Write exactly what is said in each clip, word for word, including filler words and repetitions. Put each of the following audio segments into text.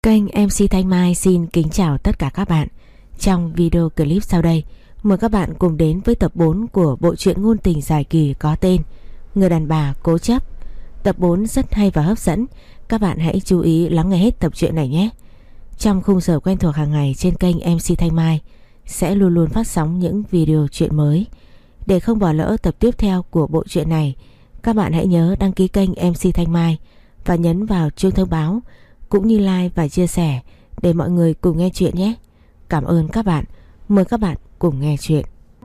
Kênh em xê Thanh Mai xin kính chào tất cả các bạn. Trong video clip sau đây, mời các bạn cùng đến với tập bốn của bộ truyện ngôn tình dài kỳ có tên Người đàn bà cố chấp. Tập bốn rất hay và hấp dẫn, các bạn hãy chú ý lắng nghe hết tập truyện này nhé. Trong khung giờ quen thuộc hàng ngày trên kênh em xê Thanh Mai sẽ luôn luôn phát sóng những video truyện mới. Để không bỏ lỡ tập tiếp theo của bộ truyện này, các bạn hãy nhớ đăng ký kênh em xê Thanh Mai và nhấn vào chuông thông báo cũng như like và chia sẻ để mọi người cùng nghe chuyện nhé. Cảm ơn các bạn. Mời các bạn cùng nghe chuyện.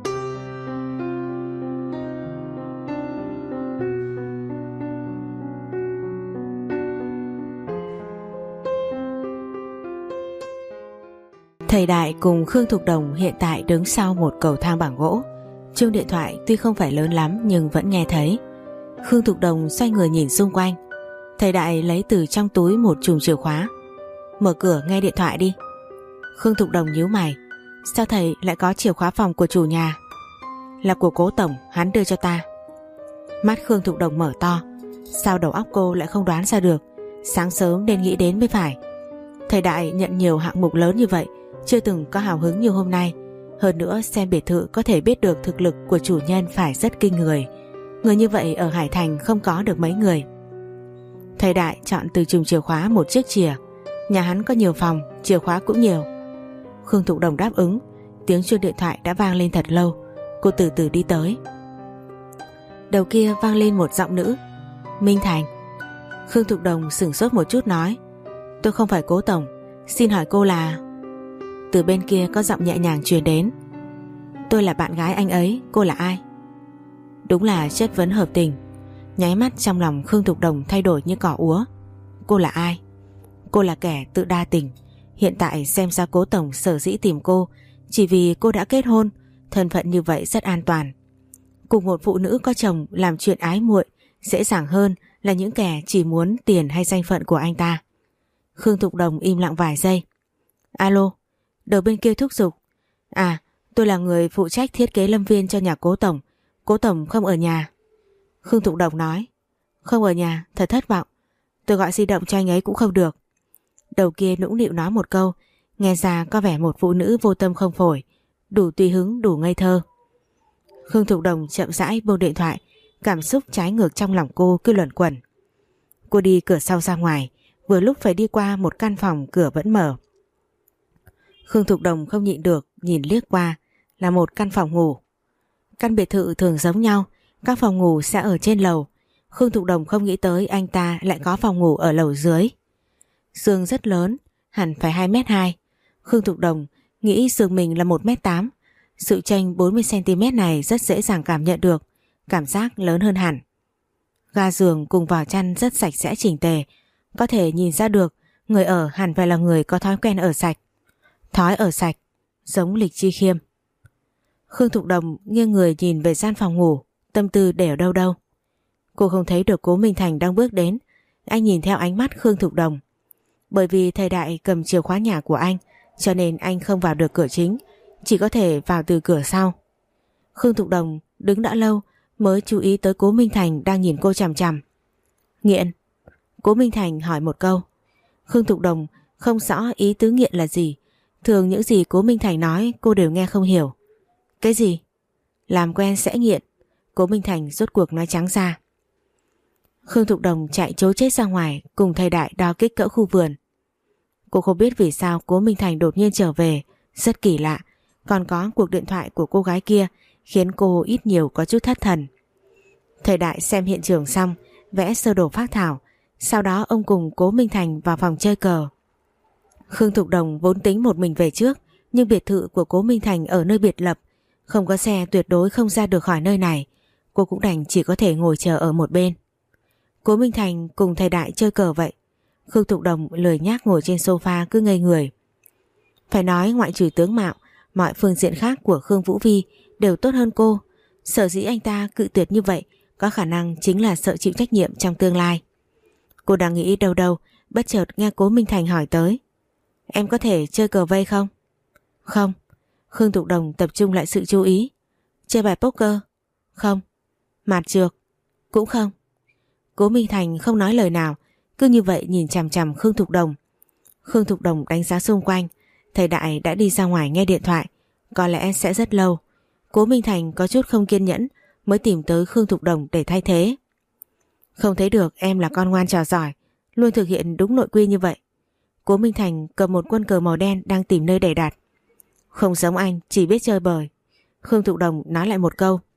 Thầy Đại cùng Khương Thục Đồng hiện tại đứng sau một cầu thang bằng gỗ. Chuông điện thoại tuy không phải lớn lắm nhưng vẫn nghe thấy. Khương Thục Đồng xoay người nhìn xung quanh. Thầy Đại lấy từ trong túi một chùm chìa khóa. Mở cửa nghe điện thoại đi. Khương Thục Đồng nhíu mày. Sao thầy lại có chìa khóa phòng của chủ nhà? Là của cố tổng, hắn đưa cho ta. Mắt Khương Thục Đồng mở to. Sao đầu óc cô lại không đoán ra được? Sáng sớm nên nghĩ đến mới phải. Thầy Đại nhận nhiều hạng mục lớn như vậy, chưa từng có hào hứng như hôm nay. Hơn nữa xem biệt thự có thể biết được thực lực của chủ nhân phải rất kinh người. Người như vậy ở Hải Thành không có được mấy người. Thầy Đại chọn từ chùm chìa khóa một chiếc chìa. Nhà hắn có nhiều phòng, chìa khóa cũng nhiều. Khương Thục Đồng đáp ứng. Tiếng chuông điện thoại đã vang lên thật lâu. Cô từ từ đi tới. Đầu kia vang lên một giọng nữ. Minh Thành. Khương Thục Đồng sửng sốt một chút nói: Tôi không phải cố tổng, xin hỏi cô là... Từ bên kia có giọng nhẹ nhàng truyền đến: Tôi là bạn gái anh ấy, cô là ai? Đúng là chất vấn hợp tình. Nháy mắt trong lòng Khương Thục Đồng thay đổi như cỏ úa. Cô là ai? Cô là kẻ tự đa tình. Hiện tại xem ra cố tổng sở dĩ tìm cô chỉ vì cô đã kết hôn. Thân phận như vậy rất an toàn. Cùng một phụ nữ có chồng làm chuyện ái muội dễ dàng hơn là những kẻ chỉ muốn tiền hay danh phận của anh ta. Khương Thục Đồng im lặng vài giây. Alo. Đầu bên kia thúc giục: À, tôi là người phụ trách thiết kế lâm viên cho nhà cố tổng. Cố tổng không ở nhà. Khương Thục Đồng nói: Không ở nhà, thật thất vọng. Tôi gọi di động cho anh ấy cũng không được. Đầu kia nũng nịu nói một câu, nghe ra có vẻ một phụ nữ vô tâm không phổi, đủ tùy hứng, đủ ngây thơ. Khương Thục Đồng chậm rãi buông điện thoại. Cảm xúc trái ngược trong lòng cô cứ luẩn quẩn. Cô đi cửa sau ra ngoài, vừa lúc phải đi qua một căn phòng cửa vẫn mở. Khương Thục Đồng không nhịn được nhìn liếc qua, là một căn phòng ngủ. Căn biệt thự thường giống nhau, các phòng ngủ sẽ ở trên lầu. Khương Thục Đồng không nghĩ tới anh ta lại có phòng ngủ ở lầu dưới. Giường rất lớn, hẳn phải hai mét hai. Khương Thục Đồng nghĩ giường mình là một mét tám. Sự chênh bốn mươi xăng ti mét này rất dễ dàng cảm nhận được, cảm giác lớn hơn hẳn. Ga giường cùng vỏ chăn rất sạch sẽ chỉnh tề, có thể nhìn ra được người ở hẳn phải là người có thói quen ở sạch. Thói ở sạch, giống Lịch Chi Khiêm. Khương Thục Đồng nghiêng người nhìn về gian phòng ngủ, tâm tư để ở đâu đâu. Cô không thấy được Cố Minh Thành đang bước đến. Anh nhìn theo ánh mắt Khương Thục Đồng. Bởi vì thầy Đại cầm chìa khóa nhà của anh, cho nên anh không vào được cửa chính, chỉ có thể vào từ cửa sau. Khương Thục Đồng đứng đã lâu mới chú ý tới Cố Minh Thành đang nhìn cô chằm chằm. Nghiện? Cố Minh Thành hỏi một câu. Khương Thục Đồng không rõ ý tứ nghiện là gì. Thường những gì Cố Minh Thành nói cô đều nghe không hiểu. Cái gì? Làm quen sẽ nghiện. Cố Minh Thành rốt cuộc nói trắng ra. Khương Thục Đồng chạy trối chết ra ngoài cùng thầy Đại đo kích cỡ khu vườn. Cô không biết vì sao Cố Minh Thành đột nhiên trở về, rất kỳ lạ. Còn có cuộc điện thoại của cô gái kia khiến cô ít nhiều có chút thất thần. Thầy Đại xem hiện trường xong, vẽ sơ đồ phác thảo. Sau đó ông cùng Cố Minh Thành vào phòng chơi cờ. Khương Thục Đồng vốn tính một mình về trước, nhưng biệt thự của Cố Minh Thành ở nơi biệt lập, không có xe tuyệt đối không ra được khỏi nơi này. Cô cũng đành chỉ có thể ngồi chờ ở một bên. Cố Minh Thành cùng thầy Đại chơi cờ vậy. Khương Thục Đồng lười nhác ngồi trên sofa cứ ngây người. Phải nói ngoại trừ tướng mạo, mọi phương diện khác của Khương Vũ Vi đều tốt hơn cô. Sở dĩ anh ta cự tuyệt như vậy có khả năng chính là sợ chịu trách nhiệm trong tương lai. Cô đang nghĩ đâu đâu, bất chợt nghe Cố Minh Thành hỏi tới: Em có thể chơi cờ vây không? Không. Khương Thục Đồng tập trung lại sự chú ý. Chơi bài poker? Không. Mạt trược? Cũng không. Cố Minh Thành không nói lời nào, cứ như vậy nhìn chằm chằm Khương Thục Đồng. Khương Thục Đồng đánh giá xung quanh. Thầy Đại đã đi ra ngoài nghe điện thoại, có lẽ sẽ rất lâu. Cố Minh Thành có chút không kiên nhẫn mới tìm tới Khương Thục Đồng để thay thế. Không thấy được em là con ngoan trò giỏi, luôn thực hiện đúng nội quy như vậy. Cố Minh Thành cầm một quân cờ màu đen đang tìm nơi để đặt. Không giống anh, chỉ biết chơi bời. Khương Thục Đồng nói lại một câu.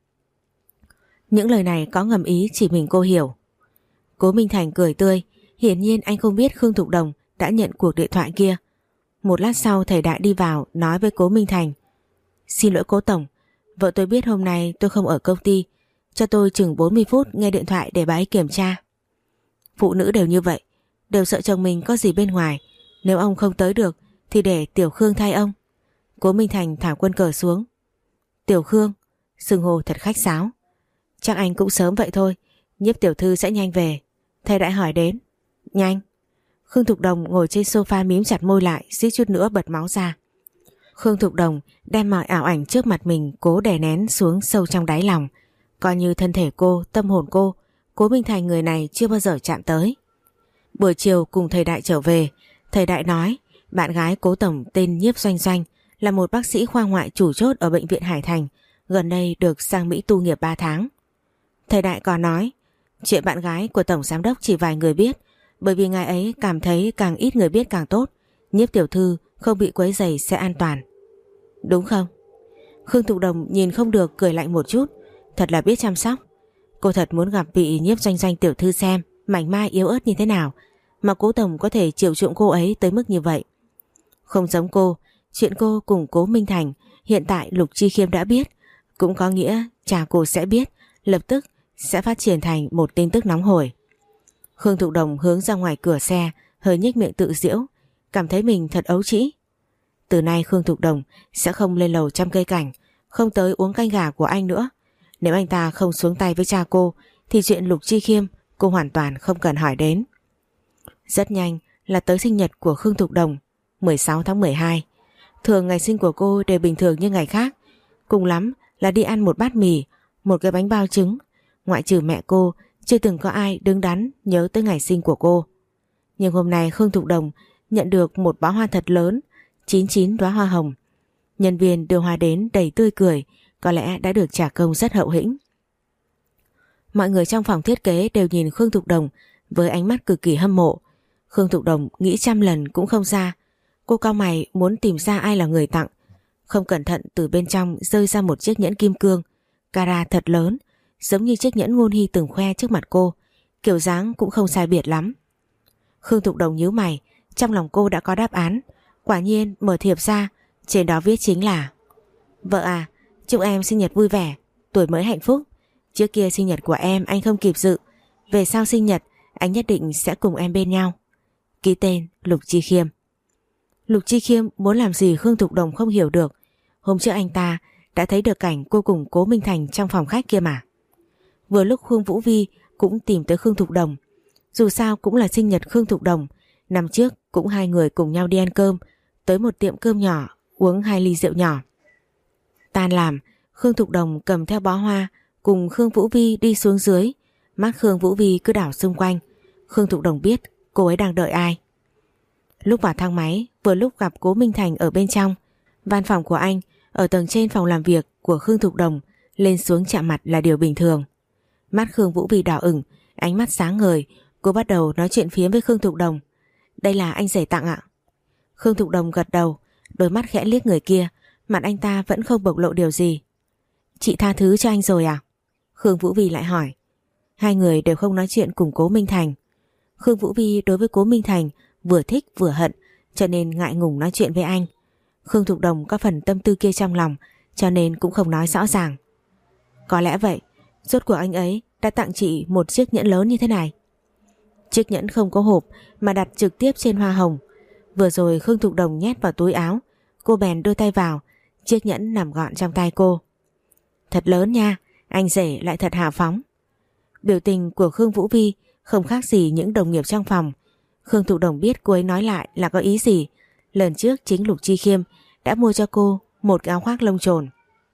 Những lời này có ngầm ý chỉ mình cô hiểu. Cố Minh Thành cười tươi, hiển nhiên anh không biết Khương Thục Đồng đã nhận cuộc điện thoại kia. Một lát sau thầy Đại đi vào nói với Cố Minh Thành. Xin lỗi Cố Tổng, vợ tôi biết hôm nay tôi không ở công ty, cho tôi chừng bốn mươi phút nghe điện thoại để bà ấy kiểm tra. Phụ nữ đều như vậy, đều sợ chồng mình có gì bên ngoài. Nếu ông không tới được thì để Tiểu Khương thay ông. Cố Minh Thành thả quân cờ xuống. Tiểu Khương, xưng hô thật khách sáo. Chắc anh cũng sớm vậy thôi, Nhiếp tiểu thư sẽ nhanh về. Thầy Đại hỏi đến. Nhanh. Khương Thục Đồng ngồi trên sofa mím chặt môi lại, suýt chút nữa bật máu ra. Khương Thục Đồng đem mọi ảo ảnh trước mặt mình cố đè nén xuống sâu trong đáy lòng. Coi như thân thể cô, tâm hồn cô, Cố Minh Thành người này chưa bao giờ chạm tới. Buổi chiều cùng thầy Đại trở về, thầy Đại nói bạn gái Cố Tổng tên Nhiếp Doanh Doanh là một bác sĩ khoa ngoại chủ chốt ở bệnh viện Hải Thành, gần đây được sang Mỹ tu nghiệp ba tháng. Thầy Đại còn nói chuyện bạn gái của Tổng Giám đốc chỉ vài người biết, bởi vì ngài ấy cảm thấy càng ít người biết càng tốt, Nhiếp tiểu thư không bị quấy rầy sẽ an toàn. Đúng không? Khương Thục Đồng nhìn không được cười lạnh một chút, thật là biết chăm sóc. Cô thật muốn gặp vị Nhiếp Doanh Doanh tiểu thư xem mảnh mai yếu ớt như thế nào mà Cố Tổng có thể chiều chuộng cô ấy tới mức như vậy. Không giống cô, chuyện cô cùng Cố Minh Thành hiện tại Lục Chi Khiêm đã biết, cũng có nghĩa cha cô sẽ biết, lập tức sẽ phát triển thành một tin tức nóng hổi. Khương Thục Đồng hướng ra ngoài cửa xe, hơi nhếch miệng tự giễu, cảm thấy mình thật ấu trĩ. Từ nay Khương Thục Đồng sẽ không lên lầu trăm cây cảnh, không tới uống canh gà của anh nữa. Nếu anh ta không xuống tay với cha cô thì chuyện Lục Chi Khiêm cô hoàn toàn không cần hỏi đến. Rất nhanh là tới sinh nhật của Khương Thục Đồng, mười sáu tháng mười hai. Thường ngày sinh của cô đều bình thường như ngày khác, cùng lắm là đi ăn một bát mì, một cái bánh bao trứng. Ngoại trừ mẹ cô, chưa từng có ai đứng đắn nhớ tới ngày sinh của cô. Nhưng hôm nay Khương Thục Đồng nhận được một bó hoa thật lớn, chín chín đóa hoa hồng. Nhân viên đưa hoa đến đầy tươi cười, có lẽ đã được trả công rất hậu hĩnh. Mọi người trong phòng thiết kế đều nhìn Khương Thục Đồng với ánh mắt cực kỳ hâm mộ. Khương Thục Đồng nghĩ trăm lần cũng không ra. Cô cau mày muốn tìm ra ai là người tặng. Không cẩn thận từ bên trong rơi ra một chiếc nhẫn kim cương, cara thật lớn, giống như chiếc nhẫn Ngôn Hy từng khoe trước mặt cô, kiểu dáng cũng không sai biệt lắm. Khương Thục Đồng nhíu mày, trong lòng cô đã có đáp án. Quả nhiên mở thiệp ra, trên đó viết chính là: Vợ à, chúc em sinh nhật vui vẻ, tuổi mới hạnh phúc. Trước kia sinh nhật của em anh không kịp dự, về sau sinh nhật anh nhất định sẽ cùng em bên nhau. Ký tên Lục Chi Khiêm. Lục Chi Khiêm muốn làm gì Khương Thục Đồng không hiểu được. Hôm trước anh ta đã thấy được cảnh cô cùng Cố Minh Thành trong phòng khách kia mà. Vừa lúc Khương Vũ Vi cũng tìm tới Khương Thục Đồng. Dù sao cũng là sinh nhật Khương Thục Đồng, năm trước cũng hai người cùng nhau đi ăn cơm, tới một tiệm cơm nhỏ uống hai ly rượu nhỏ. Tan làm, Khương Thục Đồng cầm theo bó hoa cùng Khương Vũ Vi đi xuống dưới. Mắt Khương Vũ Vi cứ đảo xung quanh. Khương Thục Đồng biết cô ấy đang đợi ai. Lúc vào thang máy, vừa lúc gặp Cố Minh Thành ở bên trong. Văn phòng của anh ở tầng trên phòng làm việc của Khương Thục Đồng, lên xuống chạm mặt là điều bình thường. Mắt Khương Vũ Vi đỏ ửng, ánh mắt sáng ngời. Cô bắt đầu nói chuyện phiếm với Khương Thục Đồng. Đây là anh rể tặng ạ. Khương Thục Đồng gật đầu, đôi mắt khẽ liếc người kia, mặt anh ta vẫn không bộc lộ điều gì. Chị tha thứ cho anh rồi à? Khương Vũ Vi lại hỏi. Hai người đều không nói chuyện cùng Cố Minh Thành. Khương Vũ Vi đối với Cố Minh Thành vừa thích vừa hận, cho nên ngại ngùng nói chuyện với anh. Khương Thục Đồng có phần tâm tư kia trong lòng, cho nên cũng không nói rõ ràng. Có lẽ vậy, rốt cuộc anh ấy đã tặng chị một chiếc nhẫn lớn như thế này. Chiếc nhẫn không có hộp mà đặt trực tiếp trên hoa hồng. Vừa rồi Khương Thục Đồng nhét vào túi áo, cô bèn đưa tay vào, chiếc nhẫn nằm gọn trong tay cô. Thật lớn nha, anh rể lại thật hào phóng. Biểu tình của Khương Vũ Vi không khác gì những đồng nghiệp trong phòng. Khương Thục Đồng biết cô ấy nói lại là có ý gì. Lần trước chính Lục Chi Khiêm đã mua cho cô một áo khoác lông trồn.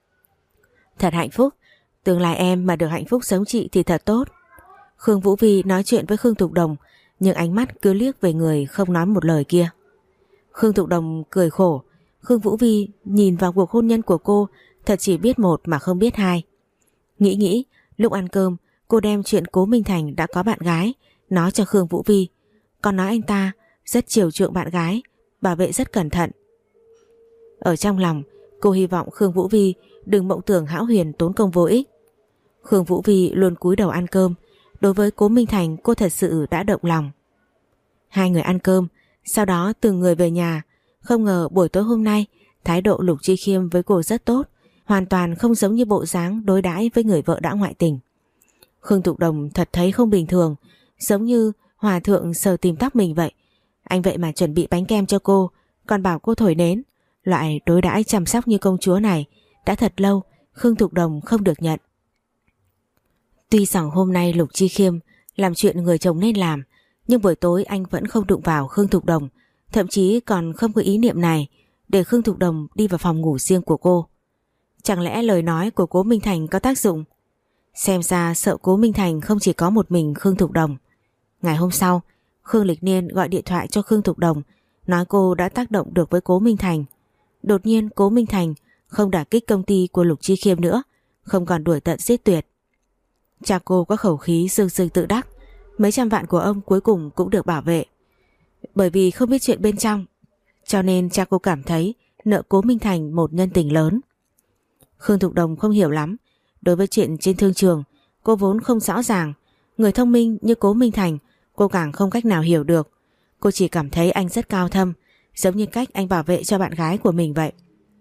Thật hạnh phúc, tương lai em mà được hạnh phúc giống chị thì thật tốt. Khương Vũ Vi nói chuyện với Khương Thục Đồng, nhưng ánh mắt cứ liếc về người không nói một lời kia. Khương Thục Đồng cười khổ. Khương Vũ Vi nhìn vào cuộc hôn nhân của cô thật chỉ biết một mà không biết hai. Nghĩ nghĩ, lúc ăn cơm cô đem chuyện Cố Minh Thành đã có bạn gái nói cho Khương Vũ Vi. Còn nói anh ta rất chiều chuộng bạn gái, bảo vệ rất cẩn thận. Ở trong lòng cô hy vọng Khương Vũ Vi đừng mộng tưởng hão huyền tốn công vô ích. Khương Vũ Vi luôn cúi đầu ăn cơm. Đối với Cố Minh Thành cô thật sự đã động lòng. Hai người ăn cơm, sau đó từng người về nhà. Không ngờ buổi tối hôm nay thái độ Lục Chi Khiêm với cô rất tốt, hoàn toàn không giống như bộ dáng đối đãi với người vợ đã ngoại tình. Khương Thục Đồng thật thấy không bình thường, giống như hòa thượng sờ tìm tóc mình vậy. Anh vậy mà chuẩn bị bánh kem cho cô, còn bảo cô thổi nến. Loại đối đãi chăm sóc như công chúa này đã thật lâu Khương Thục Đồng không được nhận. Tuy rằng hôm nay Lục Chi Khiêm làm chuyện người chồng nên làm, nhưng buổi tối anh vẫn không đụng vào Khương Thục Đồng, thậm chí còn không có ý niệm này để Khương Thục Đồng đi vào phòng ngủ riêng của cô. Chẳng lẽ lời nói của Cố Minh Thành có tác dụng? Xem ra sợ Cố Minh Thành không chỉ có một mình Khương Thục Đồng. Ngày hôm sau, Khương Lịch Niên gọi điện thoại cho Khương Thục Đồng, nói cô đã tác động được với Cố Minh Thành. Đột nhiên Cố Minh Thành không đả kích công ty của Lục Chi Khiêm nữa, không còn đuổi tận giết tuyệt. Cha cô có khẩu khí dương dương tự đắc, mấy trăm vạn của ông cuối cùng cũng được bảo vệ. Bởi vì không biết chuyện bên trong, cho nên cha cô cảm thấy nợ Cố Minh Thành một nhân tình lớn. Khương Thục Đồng không hiểu lắm. Đối với chuyện trên thương trường, cô vốn không rõ ràng. Người thông minh như Cố Minh Thành, cô càng không cách nào hiểu được. Cô chỉ cảm thấy anh rất cao thâm, giống như cách anh bảo vệ cho bạn gái của mình vậy.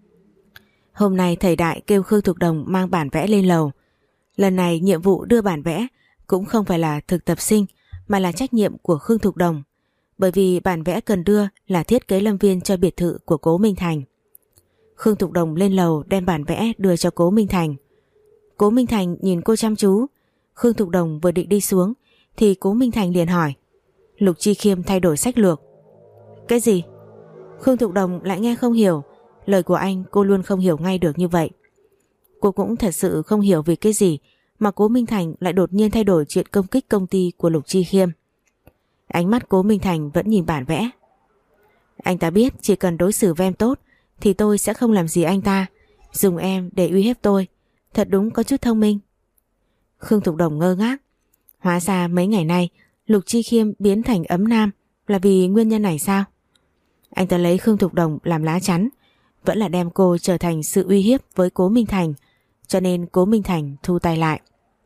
Hôm nay thầy Đại kêu Khương Thục Đồng mang bản vẽ lên lầu. Lần này nhiệm vụ đưa bản vẽ cũng không phải là thực tập sinh, mà là trách nhiệm của Khương Thục Đồng. Bởi vì bản vẽ cần đưa là thiết kế lâm viên cho biệt thự của Cố Minh Thành. Khương Thục Đồng lên lầu đem bản vẽ đưa cho Cố Minh Thành. Cố Minh Thành nhìn cô chăm chú. Khương Thục Đồng vừa định đi xuống thì Cố Minh Thành liền hỏi: Lục Chi Khiêm thay đổi sách lược. Cái gì? Khương Thục Đồng lại nghe không hiểu. Lời của anh cô luôn không hiểu ngay được như vậy. Cô cũng thật sự không hiểu vì cái gì mà Cố Minh Thành lại đột nhiên thay đổi chuyện công kích công ty của Lục Chi Khiêm. Ánh mắt Cố Minh Thành vẫn nhìn bản vẽ. Anh ta biết chỉ cần đối xử với em tốt thì tôi sẽ không làm gì anh ta, dùng em để uy hiếp tôi. Thật đúng có chút thông minh. Khương Thục Đồng ngơ ngác. Hóa ra mấy ngày nay Lục Chi Khiêm biến thành ấm nam là vì nguyên nhân này sao? Anh ta lấy Khương Thục Đồng làm lá chắn, vẫn là đem cô trở thành sự uy hiếp với Cố Minh Thành, cho nên Cố Minh Thành thu tay lại.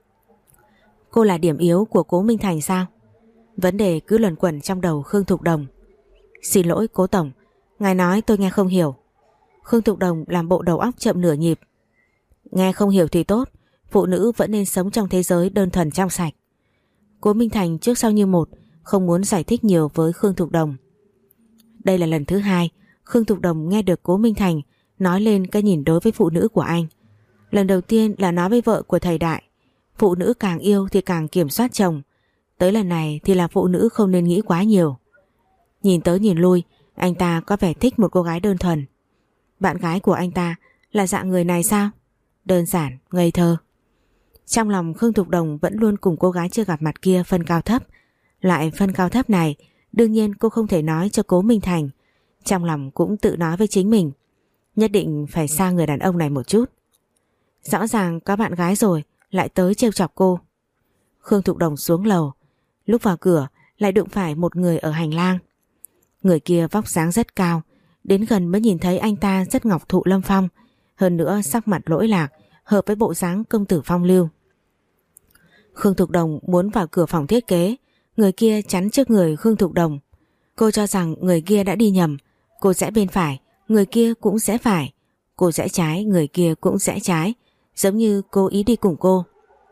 Cô là điểm yếu của Cố Minh Thành sao? Vấn đề cứ luẩn quẩn trong đầu Khương Thục Đồng. Xin lỗi Cố Tổng, ngài nói tôi nghe không hiểu. Khương Thục Đồng làm bộ đầu óc chậm nửa nhịp. Nghe không hiểu thì tốt, phụ nữ vẫn nên sống trong thế giới đơn thuần trong sạch. Cố Minh Thành trước sau như một, không muốn giải thích nhiều với Khương Thục Đồng. Đây là lần thứ hai Khương Thục Đồng nghe được Cố Minh Thành nói lên cái nhìn đối với phụ nữ của anh. Lần đầu tiên là nói với vợ của thầy Đại, phụ nữ càng yêu thì càng kiểm soát chồng. Tới lần này thì là phụ nữ không nên nghĩ quá nhiều. Nhìn tới nhìn lui, anh ta có vẻ thích một cô gái đơn thuần. Bạn gái của anh ta là dạng người này sao? Đơn giản, ngây thơ. Trong lòng Khương Thục Đồng vẫn luôn cùng cô gái chưa gặp mặt kia phân cao thấp. Lại phân cao thấp này, đương nhiên cô không thể nói cho Cố Minh Thành. Trong lòng cũng tự nói với chính mình, nhất định phải xa người đàn ông này một chút. Rõ ràng có bạn gái rồi lại tới trêu chọc cô. Khương Thục Đồng xuống lầu, lúc vào cửa lại đụng phải một người ở hành lang. Người kia vóc dáng rất cao, đến gần mới nhìn thấy anh ta rất ngọc thụ lâm phong, hơn nữa sắc mặt lỗi lạc, hợp với bộ dáng công tử phong lưu. Khương Thục Đồng muốn vào cửa phòng thiết kế, người kia chắn trước người Khương Thục Đồng. Cô cho rằng người kia đã đi nhầm, cô rẽ bên phải, người kia cũng rẽ phải, cô rẽ trái, người kia cũng rẽ trái, giống như cố ý đi cùng cô.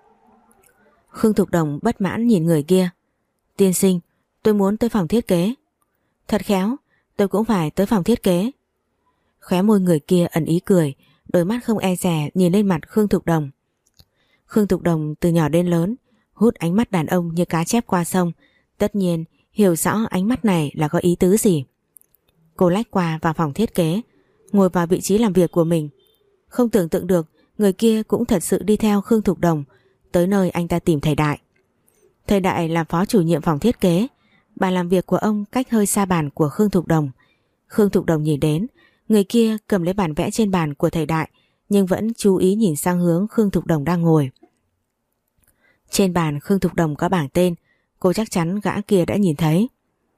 Khương Thục Đồng bất mãn nhìn người kia. Tiên sinh, tôi muốn tới phòng thiết kế. Thật khéo, tôi cũng phải tới phòng thiết kế. Khóe môi người kia ẩn ý cười, đôi mắt không e dè nhìn lên mặt Khương Thục Đồng. Khương Thục Đồng từ nhỏ đến lớn hút ánh mắt đàn ông như cá chép qua sông, tất nhiên hiểu rõ ánh mắt này là có ý tứ gì. Cô lách qua vào phòng thiết kế, ngồi vào vị trí làm việc của mình. Không tưởng tượng được người kia cũng thật sự đi theo Khương Thục Đồng tới nơi anh ta tìm thầy Đại. Thầy Đại là phó chủ nhiệm phòng thiết kế, bàn làm việc của ông cách hơi xa bàn của Khương Thục Đồng. Khương Thục Đồng nhìn đến, người kia cầm lấy bản vẽ trên bàn của thầy Đại nhưng vẫn chú ý nhìn sang hướng Khương Thục Đồng đang ngồi. Trên bàn Khương Thục Đồng có bảng tên, cô chắc chắn gã kia đã nhìn thấy.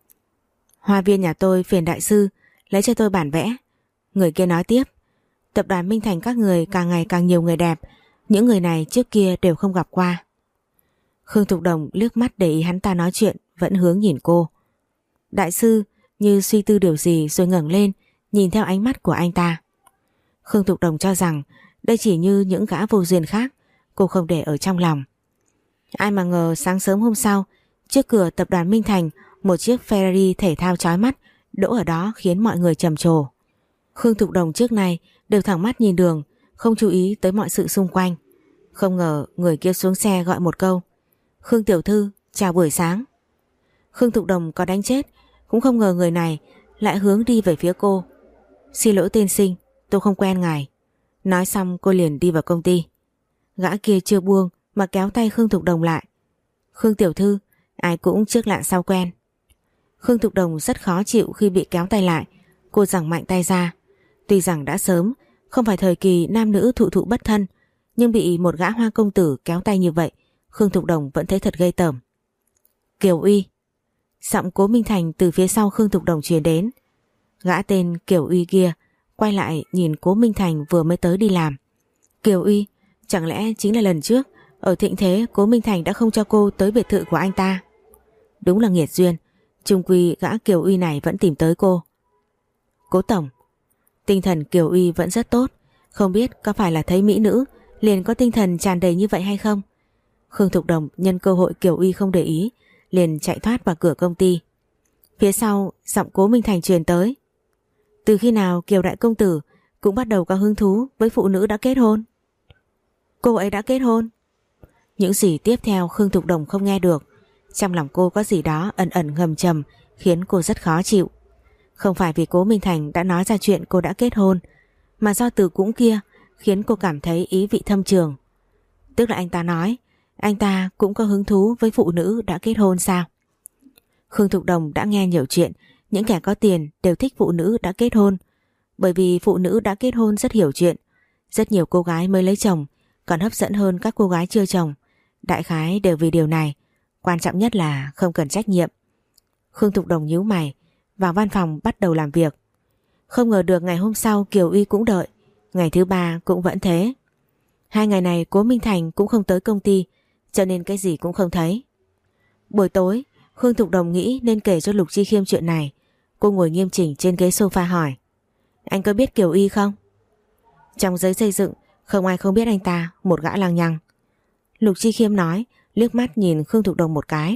Hoa viên nhà tôi phiền đại sư lấy cho tôi bản vẽ. Người kia nói tiếp, tập đoàn Minh Thành các người càng ngày càng nhiều người đẹp, những người này trước kia đều không gặp qua. Khương Thục Đồng liếc mắt để ý hắn ta nói chuyện, vẫn hướng nhìn cô. Đại sư như suy tư điều gì rồi ngẩng lên, nhìn theo ánh mắt của anh ta. Khương Thục Đồng cho rằng đây chỉ như những gã vô duyên khác, cô không để ở trong lòng. Ai mà ngờ sáng sớm hôm sau, trước cửa tập đoàn Minh Thành, một chiếc Ferrari thể thao chói mắt đỗ ở đó khiến mọi người trầm trồ. Khương Thục Đồng trước nay đều thẳng mắt nhìn đường, không chú ý tới mọi sự xung quanh. Không ngờ người kia xuống xe gọi một câu, Khương tiểu thư, chào buổi sáng. Khương Thục Đồng có đánh chết cũng không ngờ người này lại hướng đi về phía cô. Xin lỗi tiên sinh, tôi không quen ngài. Nói xong cô liền đi vào công ty. Gã kia chưa buông mà kéo tay Khương Thục Đồng lại. Khương tiểu thư, ai cũng trước lạ sau quen. Khương Thục Đồng rất khó chịu khi bị kéo tay lại. Cô giằng mạnh tay ra. Tuy rằng đã sớm, không phải thời kỳ nam nữ thụ thụ bất thân, nhưng bị một gã hoa công tử kéo tay như vậy, Khương Thục Đồng vẫn thấy thật ghê tởm. Kiều Uy. Giọng Cố Minh Thành từ phía sau Khương Thục Đồng truyền đến. Gã tên Kiều Uy kia quay lại nhìn Cố Minh Thành vừa mới tới đi làm. Kiều Uy, chẳng lẽ chính là lần trước ở thịnh thế Cố Minh Thành đã không cho cô tới biệt thự của anh ta? Đúng là nghiệt duyên, chung quy gã Kiều Uy này vẫn tìm tới cô. Cố tổng, tinh thần Kiều Uy vẫn rất tốt, không biết có phải là thấy mỹ nữ liền có tinh thần tràn đầy như vậy hay không? Khương Thục Đồng nhân cơ hội Kiều Uy không để ý, liền chạy thoát vào cửa công ty. Phía sau giọng Cố Minh Thành truyền tới. Từ khi nào Kiều đại công tử cũng bắt đầu có hứng thú với phụ nữ đã kết hôn? Cô ấy đã kết hôn? Những gì tiếp theo Khương Thục Đồng không nghe được. Trong lòng cô có gì đó ẩn ẩn ngầm trầm khiến cô rất khó chịu. Không phải vì Cố Minh Thành đã nói ra chuyện cô đã kết hôn, mà do từ cũng kia khiến cô cảm thấy ý vị thâm trường. Tức là anh ta nói anh ta cũng có hứng thú với phụ nữ đã kết hôn sao? Khương Thục Đồng đã nghe nhiều chuyện, những kẻ có tiền đều thích phụ nữ đã kết hôn, bởi vì phụ nữ đã kết hôn rất hiểu chuyện. Rất nhiều cô gái mới lấy chồng còn hấp dẫn hơn các cô gái chưa chồng, đại khái đều vì điều này. Quan trọng nhất là không cần trách nhiệm. Khương Thục Đồng nhíu mày, vào văn phòng bắt đầu làm việc. Không ngờ được ngày hôm sau Kiều Uy cũng đợi, ngày thứ ba cũng vẫn thế. Hai ngày này Cố Minh Thành cũng không tới công ty, cho nên cái gì cũng không thấy. Buổi tối Khương Thục Đồng nghĩ nên kể cho Lục Chi Khiêm chuyện này. Cô ngồi nghiêm chỉnh trên ghế sofa hỏi, anh có biết Kiều Uy không? Trong giới xây dựng không ai không biết anh ta, một gã lăng nhăng. Lục Chi Khiêm nói, liếc mắt nhìn Khương Thục Đồng một cái.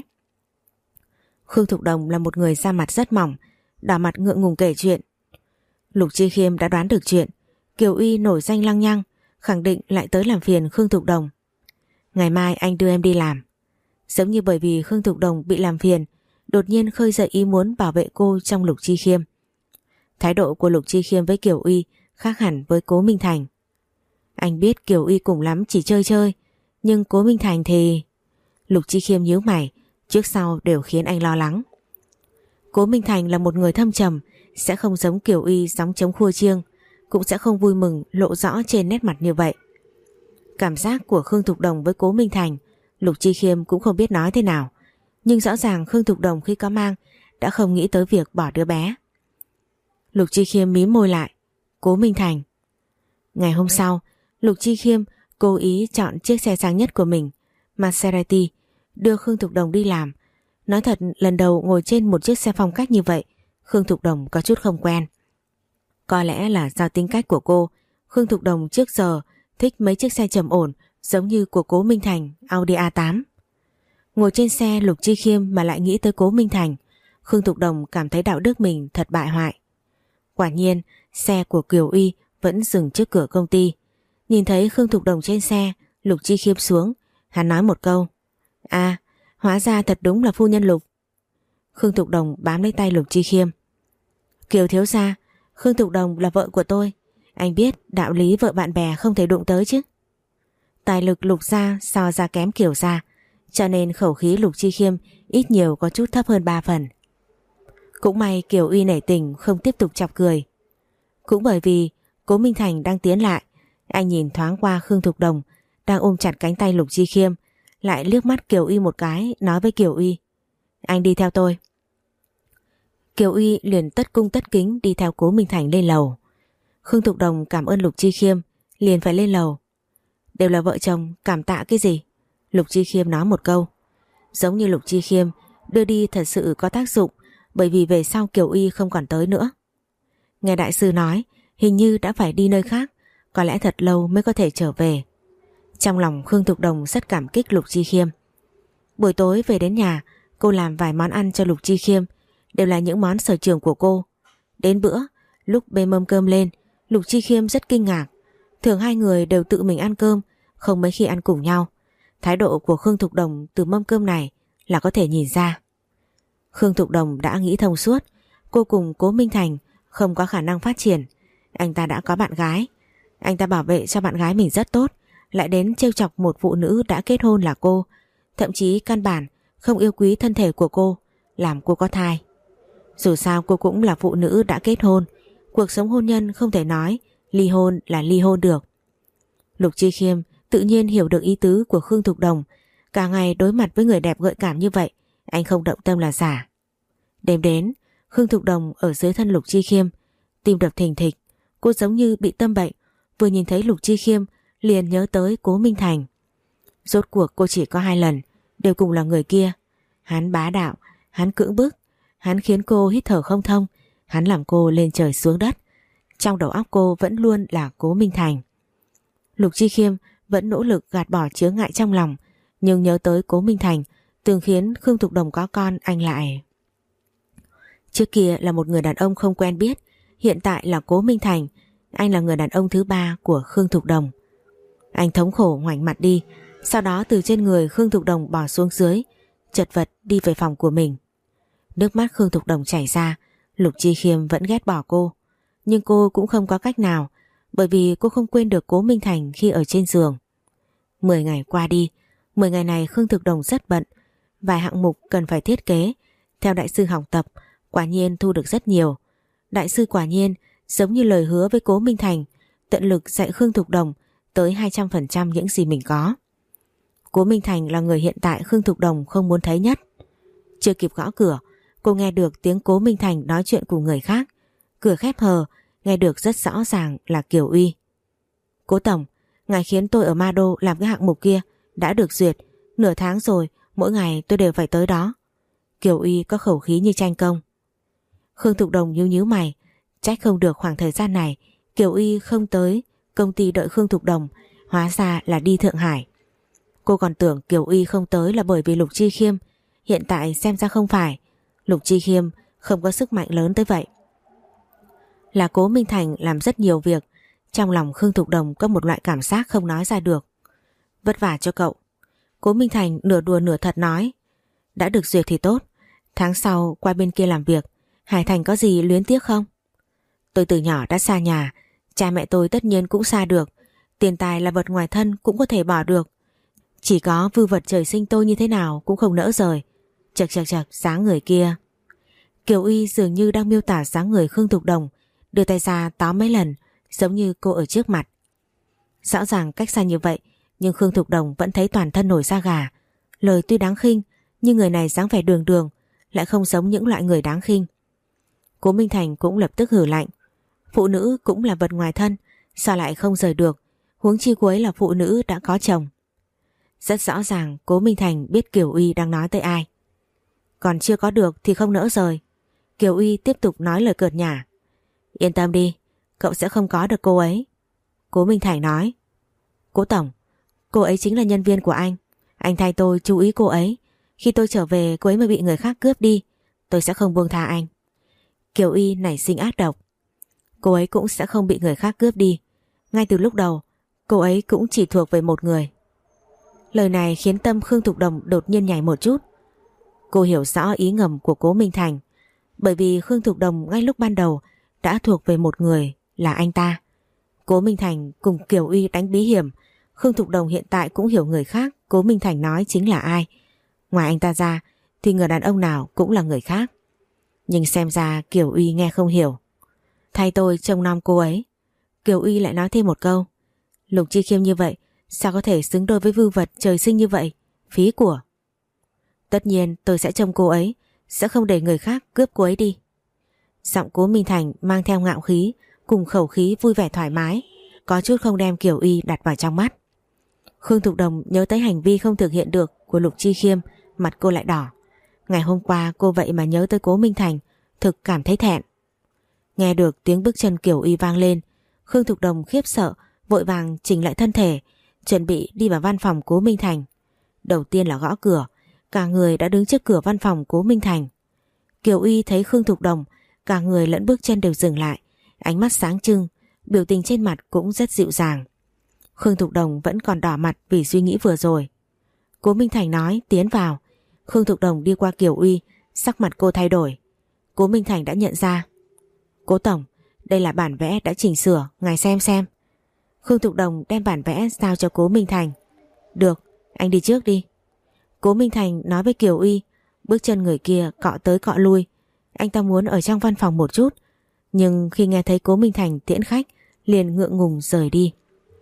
Khương Thục Đồng là một người da mặt rất mỏng, đỏ mặt ngượng ngùng kể chuyện. Lục Chi Khiêm đã đoán được chuyện Kiều Uy nổi danh lăng nhăng, khẳng định lại tới làm phiền Khương Thục Đồng. Ngày mai anh đưa em đi làm. Giống như bởi vì Khương Thục Đồng bị làm phiền, đột nhiên khơi dậy ý muốn bảo vệ cô trong Lục Chi Khiêm. Thái độ của Lục Chi Khiêm với Kiều Uy khác hẳn với Cố Minh Thành. Anh biết Kiều Uy cùng lắm chỉ chơi chơi, nhưng Cố Minh Thành thì... Lục Chi Khiêm nhíu mày, trước sau đều khiến anh lo lắng. Cố Minh Thành là một người thâm trầm, sẽ không giống Kiều Uy gióng trống khua chiêng, cũng sẽ không vui mừng lộ rõ trên nét mặt như vậy. Cảm giác của Khương Thục Đồng với Cố Minh Thành, Lục Chi Khiêm cũng không biết nói thế nào, nhưng rõ ràng Khương Thục Đồng khi có mang đã không nghĩ tới việc bỏ đứa bé. Lục Chi Khiêm mím môi lại. Cố Minh Thành. Ngày hôm sau, Lục Chi Khiêm cố ý chọn chiếc xe sang nhất của mình, Maserati, đưa Khương Thục Đồng đi làm. Nói thật, lần đầu ngồi trên một chiếc xe phong cách như vậy, Khương Thục Đồng có chút không quen. Có lẽ là do tính cách của cô, Khương Thục Đồng trước giờ thích mấy chiếc xe trầm ổn giống như của Cố Minh Thành, Audi a tám. Ngồi trên xe Lục Chi Khiêm mà lại nghĩ tới Cố Minh Thành, Khương Thục Đồng cảm thấy đạo đức mình thật bại hoại. Quả nhiên, xe của Kiều Uy vẫn dừng trước cửa công ty. Nhìn thấy Khương Thục Đồng trên xe, Lục Chi Khiêm xuống, hắn nói một câu. À, hóa ra thật đúng là phu nhân Lục. Khương Thục Đồng bám lấy tay Lục Chi Khiêm. Kiều thiếu gia, Khương Thục Đồng là vợ của tôi. Anh biết đạo lý vợ bạn bè không thể đụng tới chứ. Tài lực Lục gia so ra kém Kiều gia, cho nên khẩu khí Lục Chi Khiêm ít nhiều có chút thấp hơn ba phần. Cũng may Kiều Uy nể tình không tiếp tục chọc cười. Cũng bởi vì Cố Minh Thành đang tiến lại, anh nhìn thoáng qua Khương Thục Đồng đang ôm chặt cánh tay Lục Chi Khiêm, lại liếc mắt Kiều Uy một cái, nói với Kiều Uy: anh đi theo tôi. Kiều Uy liền tất cung tất kính đi theo Cố Minh Thành lên lầu. Khương Thục Đồng cảm ơn Lục Chi Khiêm, liền phải lên lầu. Đều là vợ chồng, cảm tạ cái gì? Lục Chi Khiêm nói một câu. Giống như Lục Chi Khiêm đưa đi thật sự có tác dụng, bởi vì về sau Kiều Uy không còn tới nữa. Nghe đại sư nói hình như đã phải đi nơi khác, có lẽ thật lâu mới có thể trở về. Trong lòng Khương Thục Đồng rất cảm kích Lục Chi Khiêm. Buổi tối về đến nhà, cô làm vài món ăn cho Lục Chi Khiêm, đều là những món sở trường của cô. Đến bữa, lúc bê mâm cơm lên, Lục Chi Khiêm rất kinh ngạc. Thường hai người đều tự mình ăn cơm, không mấy khi ăn cùng nhau. Thái độ của Khương Thục Đồng từ mâm cơm này là có thể nhìn ra. Khương Thục Đồng đã nghĩ thông suốt, cô cùng Cố Minh Thành không có khả năng phát triển. Anh ta đã có bạn gái, anh ta bảo vệ cho bạn gái mình rất tốt, lại đến trêu chọc một phụ nữ đã kết hôn là cô, thậm chí căn bản không yêu quý thân thể của cô, làm cô có thai. Dù sao cô cũng là phụ nữ đã kết hôn, cuộc sống hôn nhân không thể nói ly hôn là ly hôn được. Lục Chi Khiêm tự nhiên hiểu được ý tứ của Khương Thục Đồng, cả ngày đối mặt với người đẹp gợi cảm như vậy, anh không động tâm là giả. Đêm đến, Khương Thục Đồng ở dưới thân Lục Chi Khiêm, tim đập thình thịch, cô giống như bị tâm bệnh, vừa nhìn thấy Lục Chi Khiêm liền nhớ tới Cố Minh Thành. Rốt cuộc cô chỉ có hai lần, đều cùng là người kia. Hắn bá đạo, hắn cưỡng bức, hắn khiến cô hít thở không thông, hắn làm cô lên trời xuống đất. Trong đầu óc cô vẫn luôn là Cố Minh Thành. Lục Chi Khiêm vẫn nỗ lực gạt bỏ chướng ngại trong lòng, nhưng nhớ tới Cố Minh Thành từng khiến Khương Thục Đồng có con, anh lại... Trước kia là một người đàn ông không quen biết, hiện tại là Cố Minh Thành, anh là người đàn ông thứ ba của Khương Thục Đồng. Anh thống khổ ngoảnh mặt đi, sau đó từ trên người Khương Thục Đồng bỏ xuống dưới, chật vật đi về phòng của mình. Nước mắt Khương Thục Đồng chảy ra. Lục Chi Khiêm vẫn ghét bỏ cô, nhưng cô cũng không có cách nào, bởi vì cô không quên được Cố Minh Thành khi ở trên giường. Mười ngày qua đi, mười ngày này Khương Thục Đồng rất bận, vài hạng mục cần phải thiết kế, theo đại sư học tập, quả nhiên thu được rất nhiều. Đại sư quả nhiên giống như lời hứa với Cố Minh Thành, tận lực dạy Khương Thục Đồng tới hai trăm phần trăm những gì mình có. Cố Minh Thành là người hiện tại Khương Thục Đồng không muốn thấy nhất. Chưa kịp gõ cửa, cô nghe được tiếng Cố Minh Thành nói chuyện cùng người khác. Cửa khép hờ, nghe được rất rõ ràng là Kiều Uy. Cố tổng, ngài khiến tôi ở Ma Đô làm cái hạng mục kia đã được duyệt, nửa tháng rồi, mỗi ngày tôi đều phải tới đó. Kiều Uy có khẩu khí như tranh công. Khương Thục Đồng nhíu nhíu mày, trách không được khoảng thời gian này Kiều Uy không tới công ty đợi Khương Thục Đồng, hóa ra là đi Thượng Hải. Cô còn tưởng Kiều Uy không tới là bởi vì Lục Chi Khiêm, hiện tại xem ra không phải. Lục Chi Khiêm không có sức mạnh lớn tới vậy. Là Cố Minh Thành làm rất nhiều việc, trong lòng Khương Thục Đồng có một loại cảm giác không nói ra được. Vất vả cho cậu. Cố Minh Thành nửa đùa nửa thật nói. Đã được duyệt thì tốt, tháng sau qua bên kia làm việc. Hải Thành có gì luyến tiếc không? Tôi từ nhỏ đã xa nhà, cha mẹ tôi tất nhiên cũng xa được, tiền tài là vật ngoài thân cũng có thể bỏ được. Chỉ có vư vật trời sinh tôi như thế nào cũng không nỡ rời. Chật chật chật, dáng người kia. Kiều Uy dường như đang miêu tả dáng người Khương Thục Đồng, đưa tay ra tóm mấy lần, giống như cô ở trước mặt. Rõ ràng cách xa như vậy, nhưng Khương Thục Đồng vẫn thấy toàn thân nổi da gà. Lời tuy đáng khinh, nhưng người này dáng vẻ đường đường, lại không giống những loại người đáng khinh. Cố Minh Thành cũng lập tức hử lạnh. Phụ nữ cũng là vật ngoài thân, sao lại không rời được, huống chi cô ấy là phụ nữ đã có chồng. Rất rõ ràng Cố Minh Thành biết Kiều Uy đang nói tới ai. Còn chưa có được thì không nỡ rời. Kiều Uy tiếp tục nói lời cợt nhả. Yên tâm đi, cậu sẽ không có được cô ấy. Cố Minh Thành nói. Cố tổng, cô ấy chính là nhân viên của anh. Anh thay tôi chú ý cô ấy. Khi tôi trở về cô ấy mà bị người khác cướp đi, tôi sẽ không buông tha anh. Kiều Uy nảy sinh ác độc. Cô ấy cũng sẽ không bị người khác cướp đi. Ngay từ lúc đầu, cô ấy cũng chỉ thuộc về một người. Lời này khiến tâm Khương Thục Đồng đột nhiên nhảy một chút. Cô hiểu rõ ý ngầm của Cố Minh Thành, bởi vì Khương Thục Đồng ngay lúc ban đầu đã thuộc về một người, là anh ta. Cố Minh Thành cùng Kiều Uy đánh bí hiểm, Khương Thục Đồng hiện tại cũng hiểu người khác Cố Minh Thành nói chính là ai. Ngoài anh ta ra thì người đàn ông nào cũng là người khác. Nhưng xem ra Kiều Uy nghe không hiểu. Thay tôi trông nom cô ấy. Kiều Uy lại nói thêm một câu. Lục Chi Khiêm như vậy sao có thể xứng đôi với vưu vật trời sinh như vậy? Phí của. Tất nhiên tôi sẽ trông cô ấy, sẽ không để người khác cướp cô ấy đi. Giọng Cố Minh Thành mang theo ngạo khí cùng khẩu khí vui vẻ thoải mái, có chút không đem Kiều Uy đặt vào trong mắt. Khương Thục Đồng nhớ tới hành vi không thực hiện được của Lục Chi Khiêm, mặt cô lại đỏ. Ngày hôm qua cô vậy mà nhớ tới Cố Minh Thành, thực cảm thấy thẹn. Nghe được tiếng bước chân Kiều Uy vang lên, Khương Thục Đồng khiếp sợ, vội vàng chỉnh lại thân thể, chuẩn bị đi vào văn phòng Cố Minh Thành. Đầu tiên là gõ cửa, cả người đã đứng trước cửa văn phòng Cố Minh Thành. Kiều Uy thấy Khương Thục Đồng, cả người lẫn bước chân đều dừng lại, ánh mắt sáng trưng, biểu tình trên mặt cũng rất dịu dàng. Khương Thục Đồng vẫn còn đỏ mặt vì suy nghĩ vừa rồi. Cố Minh Thành nói tiến vào. Khương Thục Đồng đi qua Kiều Uy, sắc mặt cô thay đổi. Cố Minh Thành đã nhận ra. Cố tổng, đây là bản vẽ đã chỉnh sửa, ngài xem xem. Khương Thục Đồng đem bản vẽ giao cho Cố Minh Thành. Được, anh đi trước đi. Cố Minh Thành nói với Kiều Uy, bước chân người kia cọ tới cọ lui. Anh ta muốn ở trong văn phòng một chút, nhưng khi nghe thấy Cố Minh Thành tiễn khách, liền ngượng ngùng rời đi.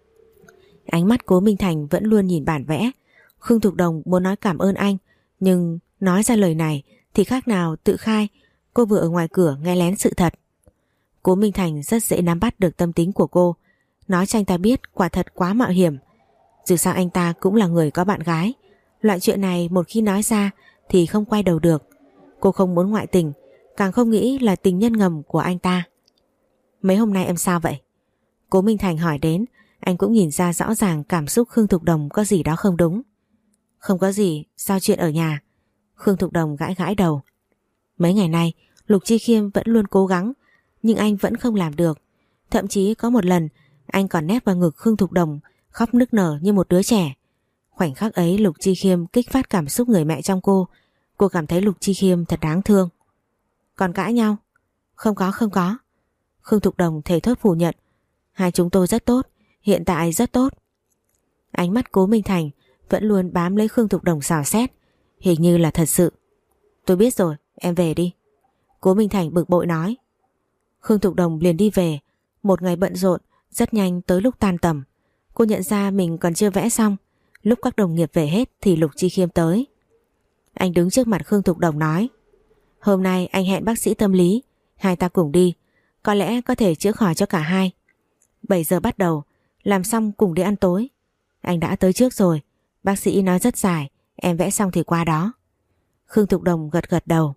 Ánh mắt Cố Minh Thành vẫn luôn nhìn bản vẽ. Khương Thục Đồng muốn nói cảm ơn anh, nhưng nói ra lời này thì khác nào tự khai cô vừa ở ngoài cửa nghe lén sự thật. Cố Minh Thành rất dễ nắm bắt được tâm tính của cô, nói cho anh ta biết quả thật quá mạo hiểm. Dù sao anh ta cũng là người có bạn gái, loại chuyện này một khi nói ra thì không quay đầu được. Cô không muốn ngoại tình, càng không nghĩ là tình nhân ngầm của anh ta. Mấy hôm nay em sao vậy? Cố Minh Thành hỏi đến, anh cũng nhìn ra rõ ràng cảm xúc Khương Thục Đồng có gì đó không đúng. Không có gì, sao chuyện ở nhà? Khương Thục Đồng gãi gãi đầu. Mấy ngày nay Lục Chi Khiêm vẫn luôn cố gắng, nhưng anh vẫn không làm được. Thậm chí có một lần anh còn nép vào ngực Khương Thục Đồng, khóc nức nở như một đứa trẻ. Khoảnh khắc ấy Lục Chi Khiêm kích phát cảm xúc người mẹ trong cô. Cô cảm thấy Lục Chi Khiêm thật đáng thương. Còn cãi nhau? Không có không có. Khương Thục Đồng thề thốt phủ nhận. Hai chúng tôi rất tốt, hiện tại rất tốt. Ánh mắt Cố Minh Thành vẫn luôn bám lấy Khương Thục Đồng xào xét, hình như là thật sự. Tôi biết rồi, em về đi. Cố Minh Thành bực bội nói. Khương Thục Đồng liền đi về. Một ngày bận rộn, rất nhanh tới lúc tan tầm. Cô nhận ra mình còn chưa vẽ xong. Lúc các đồng nghiệp về hết thì Lục Chi Khiêm tới. Anh đứng trước mặt Khương Thục Đồng nói. Hôm nay anh hẹn bác sĩ tâm lý, hai ta cùng đi, có lẽ có thể chữa khỏi cho cả hai. bảy giờ bắt đầu, làm xong cùng đi ăn tối. Anh đã tới trước rồi, bác sĩ nói rất dài, em vẽ xong thì qua đó. Khương Thục Đồng gật gật đầu.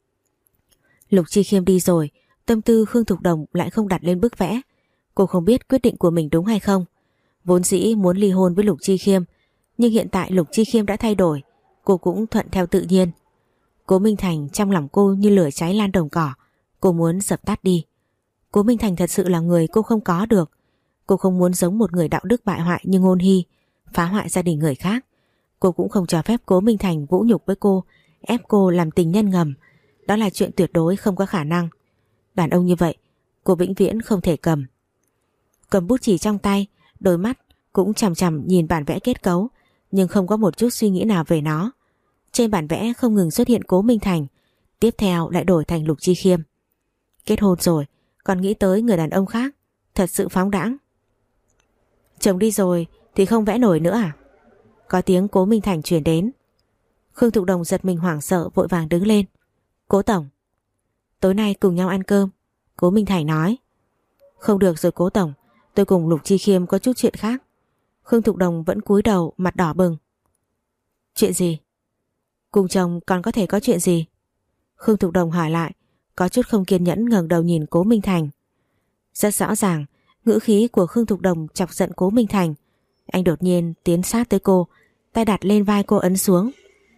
Lục Chi Khiêm đi rồi, tâm tư Khương Thục Đồng lại không đặt lên bức vẽ. Cô không biết quyết định của mình đúng hay không. Vốn dĩ muốn ly hôn với Lục Chi Khiêm, nhưng hiện tại Lục Chi Khiêm đã thay đổi, cô cũng thuận theo tự nhiên. Cố Minh Thành trong lòng cô như lửa cháy lan đồng cỏ, cô muốn dập tắt đi. Cố Minh Thành thật sự là người cô không có được. Cô không muốn giống một người đạo đức bại hoại như Ngôn Hy, phá hoại gia đình người khác. Cô cũng không cho phép Cố Minh Thành vũ nhục với cô, ép cô làm tình nhân ngầm. Đó là chuyện tuyệt đối không có khả năng. Đàn ông như vậy cô vĩnh viễn không thể cầm. Cầm bút chì trong tay, đôi mắt cũng chằm chằm nhìn bản vẽ kết cấu, nhưng không có một chút suy nghĩ nào về nó. Trên bản vẽ không ngừng xuất hiện Cố Minh Thành, tiếp theo lại đổi thành Lục Chi Khiêm. Kết hôn rồi còn nghĩ tới người đàn ông khác, thật sự phóng đãng. Chồng đi rồi thì không vẽ nổi nữa à? Có tiếng Cố Minh Thành truyền đến. Khương Thục Đồng giật mình hoảng sợ, vội vàng đứng lên. Cố tổng, tối nay cùng nhau ăn cơm. Cố Minh Thành nói. Không được rồi Cố tổng, tôi cùng Lục Chi Khiêm có chút chuyện khác. Khương Thục Đồng vẫn cúi đầu, mặt đỏ bừng. Chuyện gì? Cùng chồng còn có thể có chuyện gì? Khương Thục Đồng hỏi lại, có chút không kiên nhẫn ngẩng đầu nhìn Cố Minh Thành. Rất rõ ràng, ngữ khí của Khương Thục Đồng chọc giận Cố Minh Thành. Anh đột nhiên tiến sát tới cô, tay đặt lên vai cô ấn xuống.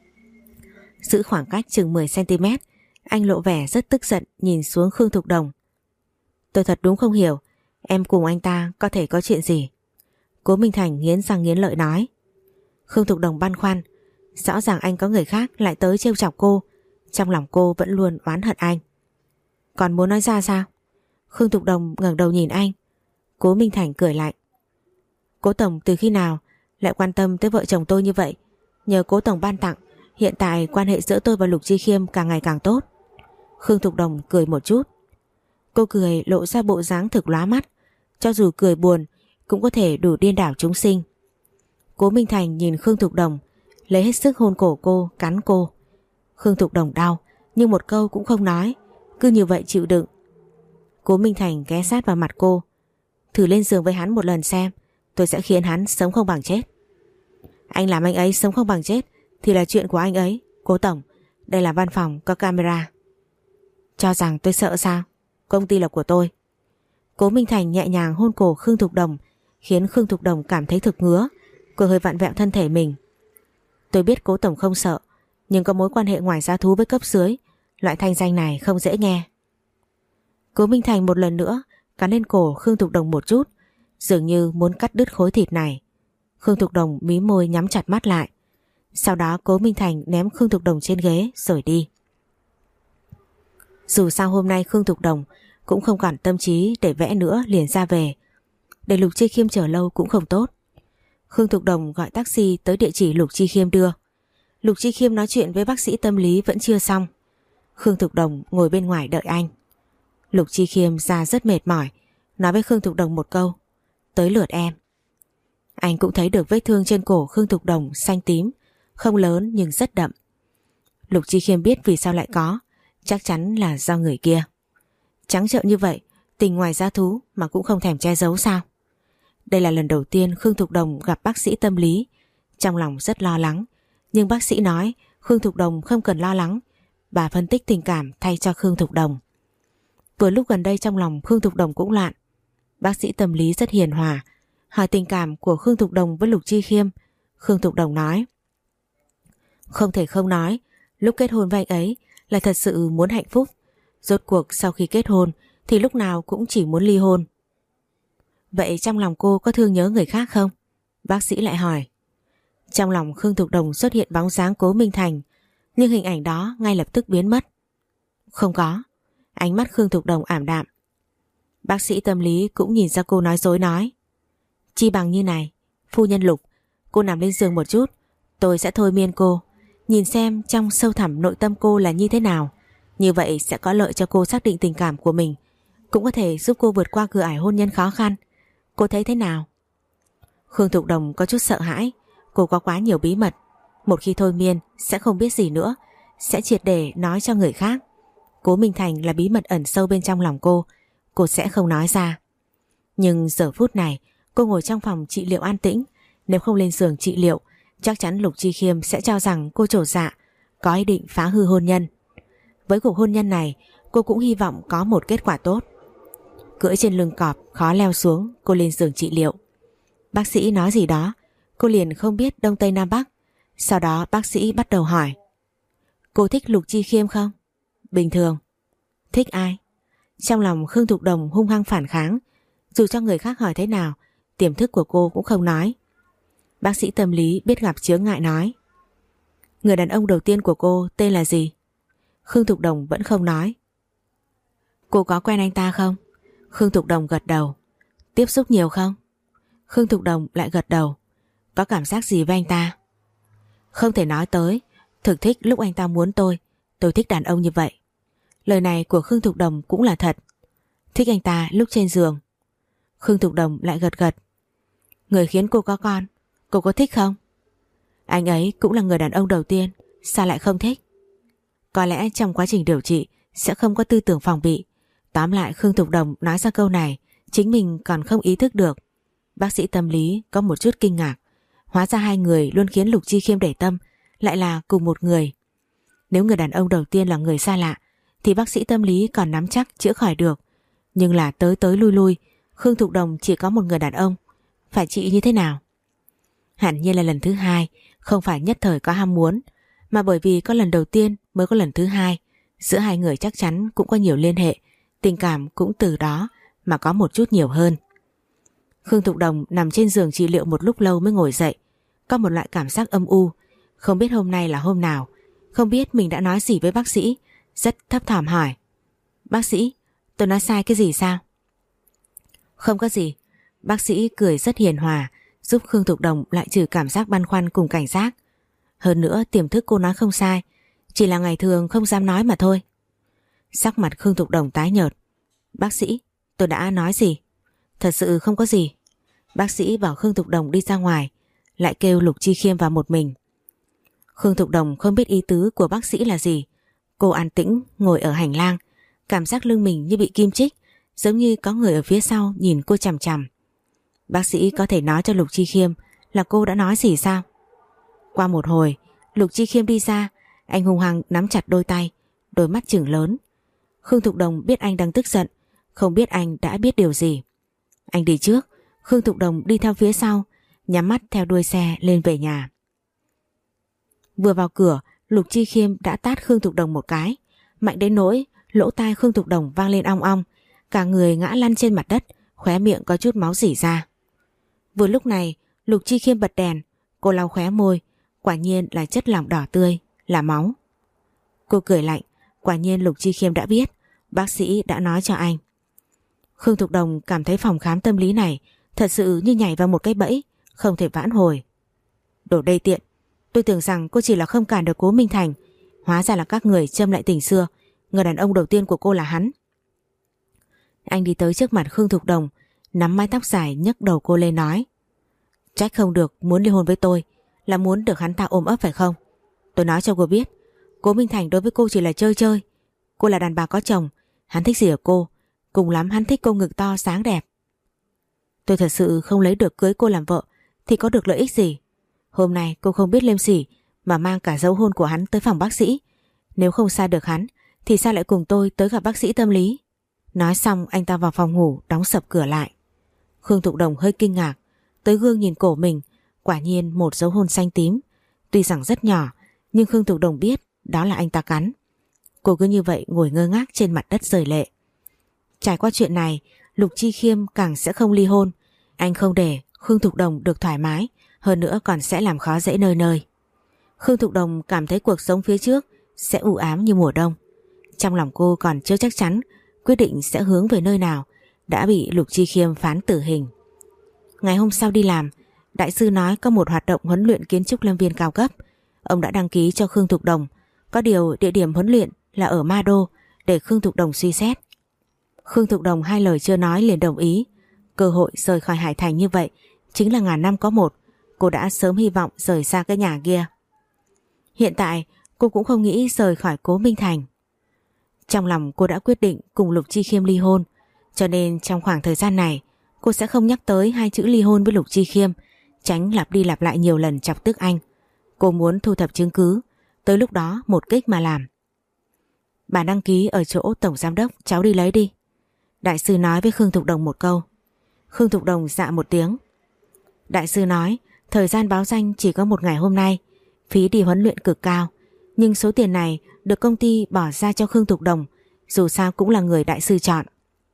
Giữ khoảng cách chừng mười xăng ti mét, anh lộ vẻ rất tức giận nhìn xuống Khương Thục Đồng. Tôi thật đúng không hiểu, em cùng anh ta có thể có chuyện gì? Cố Minh Thành nghiến răng nghiến lợi nói. Khương Thục Đồng băn khoăn, rõ ràng anh có người khác lại tới trêu chọc cô, trong lòng cô vẫn luôn oán hận anh. Còn muốn nói ra sao? Khương Thục Đồng ngẩng đầu nhìn anh. Cố Minh Thành cười lạnh. Cố tổng từ khi nào lại quan tâm tới vợ chồng tôi như vậy? Nhờ Cố tổng ban tặng, hiện tại quan hệ giữa tôi và Lục Chi Khiêm càng ngày càng tốt. Khương Thục Đồng cười một chút. Cô cười lộ ra bộ dáng thực lóa mắt, cho dù cười buồn cũng có thể đủ điên đảo chúng sinh. Cố Minh Thành nhìn Khương Thục Đồng, lấy hết sức hôn cổ cô, cắn cô. Khương Thục Đồng đau nhưng một câu cũng không nói, cứ như vậy chịu đựng. Cố Minh Thành ghé sát vào mặt cô. Thử lên giường với hắn một lần xem, tôi sẽ khiến hắn sống không bằng chết. Anh làm anh ấy sống không bằng chết thì là chuyện của anh ấy. Cố tổng, đây là văn phòng có camera. Cho rằng tôi sợ sao? Công ty là của tôi. Cố Minh Thành nhẹ nhàng hôn cổ Khương Thục Đồng, khiến Khương Thục Đồng cảm thấy thực ngứa. Cô hơi vặn vẹo thân thể mình. Tôi biết Cố tổng không sợ, nhưng có mối quan hệ ngoài giá thú với cấp dưới, loại thanh danh này không dễ nghe. Cố Minh Thành một lần nữa cắn lên cổ Khương Thục Đồng một chút, dường như muốn cắt đứt khối thịt này. Khương Thục Đồng mí môi nhắm chặt mắt lại. Sau đó Cố Minh Thành ném Khương Thục Đồng trên ghế rồi đi. Dù sao hôm nay Khương Thục Đồng cũng không còn tâm trí để vẽ nữa, liền ra về. Để Lục Chi Khiêm chờ lâu cũng không tốt. Khương Thục Đồng gọi taxi tới địa chỉ Lục Chi Khiêm đưa. Lục Chi Khiêm nói chuyện với bác sĩ tâm lý vẫn chưa xong. Khương Thục Đồng ngồi bên ngoài đợi anh. Lục Chi Khiêm ra rất mệt mỏi, nói với Khương Thục Đồng một câu: tới lượt em. Anh cũng thấy được vết thương trên cổ Khương Thục Đồng xanh tím, không lớn nhưng rất đậm. Lục Chi Khiêm biết vì sao lại có, chắc chắn là do người kia. Trắng trợn như vậy, tình ngoài giá thú mà cũng không thèm che giấu sao? Đây là lần đầu tiên Khương Thục Đồng gặp bác sĩ tâm lý, trong lòng rất lo lắng, nhưng bác sĩ nói Khương Thục Đồng không cần lo lắng. Bà phân tích tình cảm thay cho Khương Thục Đồng. Vừa lúc gần đây trong lòng Khương Thục Đồng cũng loạn. Bác sĩ tâm lý rất hiền hòa, hỏi tình cảm của Khương Thục Đồng với Lục Chi Khiêm. Khương Thục Đồng nói: không thể không nói, lúc kết hôn với anh ấy là thật sự muốn hạnh phúc. Rốt cuộc sau khi kết hôn thì lúc nào cũng chỉ muốn ly hôn. Vậy trong lòng cô có thương nhớ người khác không? Bác sĩ lại hỏi. Trong lòng Khương Thục Đồng xuất hiện bóng dáng Cố Minh Thành, nhưng hình ảnh đó ngay lập tức biến mất. Không có. Ánh mắt Khương Thục Đồng ảm đạm. Bác sĩ tâm lý cũng nhìn ra cô nói dối, nói: chi bằng như này, phu nhân Lục, cô nằm lên giường một chút, tôi sẽ thôi miên cô, nhìn xem trong sâu thẳm nội tâm cô là như thế nào. Như vậy sẽ có lợi cho cô xác định tình cảm của mình, cũng có thể giúp cô vượt qua cửa ải hôn nhân khó khăn. Cô thấy thế nào? Khương Thục Đồng có chút sợ hãi. Cô có quá nhiều bí mật, một khi thôi miên sẽ không biết gì nữa, sẽ triệt để nói cho người khác. Cố Minh Thành là bí mật ẩn sâu bên trong lòng cô, cô sẽ không nói ra. Nhưng giờ phút này cô ngồi trong phòng trị liệu an tĩnh, nếu không lên giường trị liệu chắc chắn Lục Chi Khiêm sẽ cho rằng cô trột dạ, có ý định phá hư hôn nhân. Với cuộc hôn nhân này cô cũng hy vọng có một kết quả tốt. Cưỡi trên lưng cọp khó leo xuống, cô lên giường trị liệu. Bác sĩ nói gì đó, cô liền không biết đông tây nam bắc. Sau đó bác sĩ bắt đầu hỏi: cô thích Lục Chi Khiêm không? Bình thường. Thích ai? Trong lòng Khương Thục Đồng hung hăng phản kháng. Dù cho người khác hỏi thế nào, tiềm thức của cô cũng không nói. Bác sĩ tâm lý biết gặp chướng ngại nói: người đàn ông đầu tiên của cô tên là gì? Khương Thục Đồng vẫn không nói. Cô có quen anh ta không? Khương Thục Đồng gật đầu. Tiếp xúc nhiều không? Khương Thục Đồng lại gật đầu. Có cảm giác gì với anh ta? Không thể nói tới. Thực thích lúc anh ta muốn tôi. Tôi thích đàn ông như vậy. Lời này của Khương Thục Đồng cũng là thật. Thích anh ta lúc trên giường. Khương Thục Đồng lại gật gật. Người khiến cô có con, cô có thích không? Anh ấy cũng là người đàn ông đầu tiên, sao lại không thích? Có lẽ trong quá trình điều trị sẽ không có tư tưởng phòng bị. Tóm lại Khương Thục Đồng nói ra câu này chính mình còn không ý thức được. Bác sĩ tâm lý có một chút kinh ngạc. Hóa ra hai người luôn khiến Lục Chi Khiêm để tâm lại là cùng một người. Nếu người đàn ông đầu tiên là người xa lạ thì bác sĩ tâm lý còn nắm chắc chữa khỏi được. Nhưng là tới tới lui lui, Khương Thục Đồng chỉ có một người đàn ông, phải trị như thế nào? Hẳn nhiên là lần thứ hai, không phải nhất thời có ham muốn, mà bởi vì có lần đầu tiên mới có lần thứ hai. Giữa hai người chắc chắn cũng có nhiều liên hệ, tình cảm cũng từ đó mà có một chút nhiều hơn. Khương Thục Đồng nằm trên giường trị liệu một lúc lâu mới ngồi dậy, có một loại cảm giác âm u, không biết hôm nay là hôm nào, không biết mình đã nói gì với bác sĩ, rất thấp thỏm hỏi: bác sĩ, tôi nói sai cái gì sao? Không có gì. Bác sĩ cười rất hiền hòa, giúp Khương Thục Đồng lại trừ cảm giác băn khoăn cùng cảnh giác. Hơn nữa tiềm thức cô nói không sai, chỉ là ngày thường không dám nói mà thôi. Sắc mặt Khương Thục Đồng tái nhợt. Bác sĩ, tôi đã nói gì? Thật sự không có gì. Bác sĩ bảo Khương Thục Đồng đi ra ngoài, lại kêu Lục Chi Khiêm vào một mình. Khương Thục Đồng không biết ý tứ của bác sĩ là gì. Cô an tĩnh ngồi ở hành lang, cảm giác lưng mình như bị kim chích, giống như có người ở phía sau nhìn cô chằm chằm. Bác sĩ có thể nói cho Lục Chi Khiêm là cô đã nói gì sao? Qua một hồi, Lục Chi Khiêm đi ra, anh hung hăng nắm chặt đôi tay, đôi mắt trừng lớn. Khương Thục Đồng biết anh đang tức giận, không biết anh đã biết điều gì. Anh đi trước, Khương Thục Đồng đi theo phía sau, nhắm mắt theo đuôi xe lên về nhà. Vừa vào cửa, Lục Chi Khiêm đã tát Khương Thục Đồng một cái, mạnh đến nỗi lỗ tai Khương Thục Đồng vang lên ong ong, cả người ngã lăn trên mặt đất, khóe miệng có chút máu rỉ ra. Vừa lúc này, Lục Chi Khiêm bật đèn, cô lau khóe môi, quả nhiên là chất lỏng đỏ tươi, là máu. Cô cười lạnh, quả nhiên Lục Chi Khiêm đã biết, bác sĩ đã nói cho anh. Khương Thục Đồng cảm thấy phòng khám tâm lý này thật sự như nhảy vào một cái bẫy, không thể vãn hồi. Đồ đê tiện, tôi tưởng rằng cô chỉ là không cản được Cố Minh Thành, hóa ra là các người châm lại tình xưa, người đàn ông đầu tiên của cô là hắn. Anh đi tới trước mặt Khương Thục Đồng, nắm mái tóc dài nhấc đầu cô lên nói. Trách không được muốn ly hôn với tôi, là muốn được hắn ta ôm ấp phải không? Tôi nói cho cô biết, Cố Minh Thành đối với cô chỉ là chơi chơi. Cô là đàn bà có chồng, hắn thích gì ở cô? Cùng lắm hắn thích cô ngực to sáng đẹp. Tôi thật sự không lấy được cưới cô làm vợ thì có được lợi ích gì? Hôm nay cô không biết liêm sỉ mà mang cả dấu hôn của hắn tới phòng bác sĩ. Nếu không xa được hắn thì sao lại cùng tôi tới gặp bác sĩ tâm lý? Nói xong anh ta vào phòng ngủ đóng sập cửa lại. Khương Thục Đồng hơi kinh ngạc, tới gương nhìn cổ mình, quả nhiên một dấu hôn xanh tím. Tuy rằng rất nhỏ, nhưng Khương Thục Đồng biết đó là anh ta cắn. Cô cứ như vậy ngồi ngơ ngác trên mặt đất rơi lệ. Trải qua chuyện này, Lục Chi Khiêm càng sẽ không ly hôn. Anh không để Khương Thục Đồng được thoải mái, hơn nữa còn sẽ làm khó dễ nơi nơi. Khương Thục Đồng cảm thấy cuộc sống phía trước sẽ u ám như mùa đông. Trong lòng cô còn chưa chắc chắn quyết định sẽ hướng về nơi nào, đã bị Lục Chi Khiêm phán tử hình. Ngày hôm sau đi làm, đại sư nói có một hoạt động huấn luyện kiến trúc lâm viên cao cấp. Ông đã đăng ký cho Khương Thục Đồng, có điều địa điểm huấn luyện là ở Ma Đô, để Khương Thục Đồng suy xét. Khương Thục Đồng hai lời chưa nói liền đồng ý. Cơ hội rời khỏi Hải Thành như vậy chính là ngàn năm có một. Cô đã sớm hy vọng rời xa cái nhà kia. Hiện tại cô cũng không nghĩ rời khỏi Cố Minh Thành. Trong lòng cô đã quyết định cùng Lục Chi Khiêm ly hôn, cho nên trong khoảng thời gian này cô sẽ không nhắc tới hai chữ ly hôn với Lục Chi Khiêm, tránh lặp đi lặp lại nhiều lần chọc tức anh. Cô muốn thu thập chứng cứ, tới lúc đó một kích mà làm. Bà đăng ký ở chỗ tổng giám đốc, cháu đi lấy đi. Đại sư nói với Khương Thục Đồng một câu. Khương Thục Đồng dạ một tiếng. Đại sư nói thời gian báo danh chỉ có một ngày hôm nay, phí đi huấn luyện cực cao, nhưng số tiền này được công ty bỏ ra cho Khương Thục Đồng, dù sao cũng là người đại sư chọn.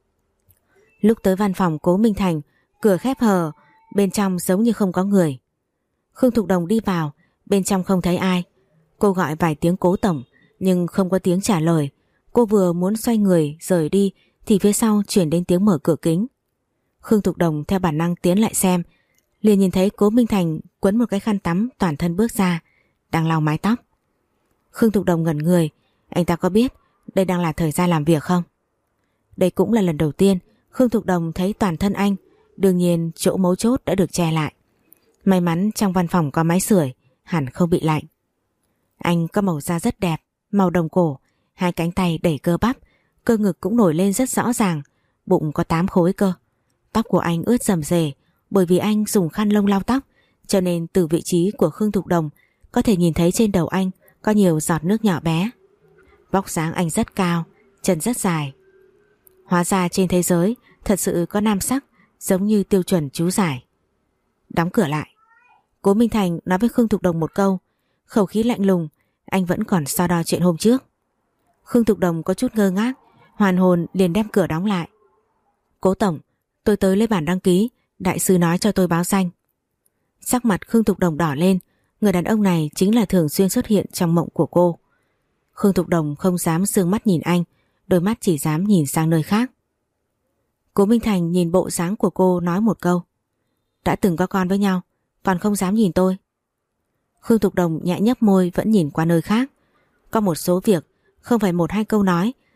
Lúc tới văn phòng Cố Minh Thành, cửa khép hờ, bên trong giống như không có người. Khương Thục Đồng đi vào, bên trong không thấy ai. Cô gọi vài tiếng Cố tổng, nhưng không có tiếng trả lời. Cô vừa muốn xoay người rời đi thì phía sau chuyển đến tiếng mở cửa kính. Khương Thục Đồng theo bản năng tiến lại xem, liền nhìn thấy Cố Minh Thành quấn một cái khăn tắm toàn thân bước ra, đang lau mái tóc. Khương Thục Đồng ngẩn người, anh ta có biết đây đang là thời gian làm việc không? Đây cũng là lần đầu tiên Khương Thục Đồng thấy toàn thân anh, đương nhiên chỗ mấu chốt đã được che lại. May mắn trong văn phòng có máy sưởi, hẳn không bị lạnh. Anh có màu da rất đẹp, màu đồng cổ, hai cánh tay đẩy cơ bắp, cơ ngực cũng nổi lên rất rõ ràng, bụng có tám khối cơ. Tóc của anh ướt rầm rề, bởi vì anh dùng khăn lông lau tóc, cho nên từ vị trí của Khương Thục Đồng có thể nhìn thấy trên đầu anh có nhiều giọt nước nhỏ bé. Vóc dáng anh rất cao, chân rất dài. Hóa ra trên thế giới thật sự có nam sắc giống như tiêu chuẩn chú giải. Đóng cửa lại, Cố Minh Thành nói với Khương Thục Đồng một câu, khẩu khí lạnh lùng, anh vẫn còn so đo chuyện hôm trước. Khương Thục Đồng có chút ngơ ngác, hoàn hồn liền đem cửa đóng lại. Cố tổng, tôi tới lấy bản đăng ký, đại sư nói cho tôi báo danh. Sắc mặt Khương Thục Đồng đỏ lên, người đàn ông này chính là thường xuyên xuất hiện trong mộng của cô. Khương Thục Đồng không dám sương mắt nhìn anh, đôi mắt chỉ dám nhìn sang nơi khác. Cố Minh Thành nhìn bộ dáng của cô nói một câu, đã từng có con với nhau, còn không dám nhìn tôi. Khương Thục Đồng nhẹ nhấp môi vẫn nhìn qua nơi khác. Có một số việc không phải một hai câu nói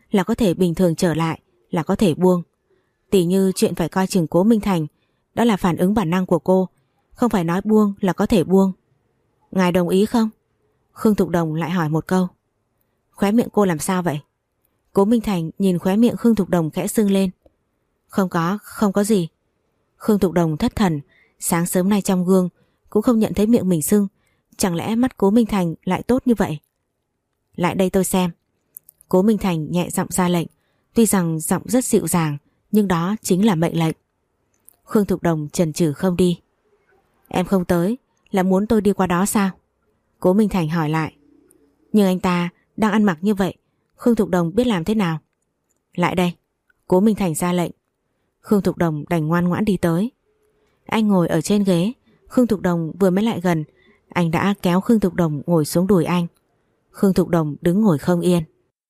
là có thể bình thường trở lại, là có thể buông. Tỉ như chuyện phải coi chừng Cố Minh Thành, đó là phản ứng bản năng của cô, không phải nói buông là có thể buông. Ngài đồng ý không? Khương Thục Đồng lại hỏi một câu. Khóe miệng cô làm sao vậy? Cố Minh Thành nhìn khóe miệng Khương Thục Đồng khẽ sưng lên. Không có, không có gì. Khương Thục Đồng thất thần, sáng sớm nay trong gương cũng không nhận thấy miệng mình sưng, chẳng lẽ mắt Cố Minh Thành lại tốt như vậy? Lại đây tôi xem. Cố Minh Thành nhẹ giọng ra lệnh, tuy rằng giọng rất dịu dàng, nhưng đó chính là mệnh lệnh. Khương Thục Đồng chần chừ không đi. Em không tới là muốn tôi đi qua đó sao? Cố Minh Thành hỏi lại. Nhưng anh ta đang ăn mặc như vậy, Khương Thục Đồng biết làm thế nào? Lại đây. Cố Minh Thành ra lệnh. Khương Thục Đồng đành ngoan ngoãn đi tới. Anh ngồi ở trên ghế, Khương Thục Đồng vừa mới lại gần, anh đã kéo Khương Thục Đồng ngồi xuống đùi anh. Khương Thục Đồng đứng ngồi không yên.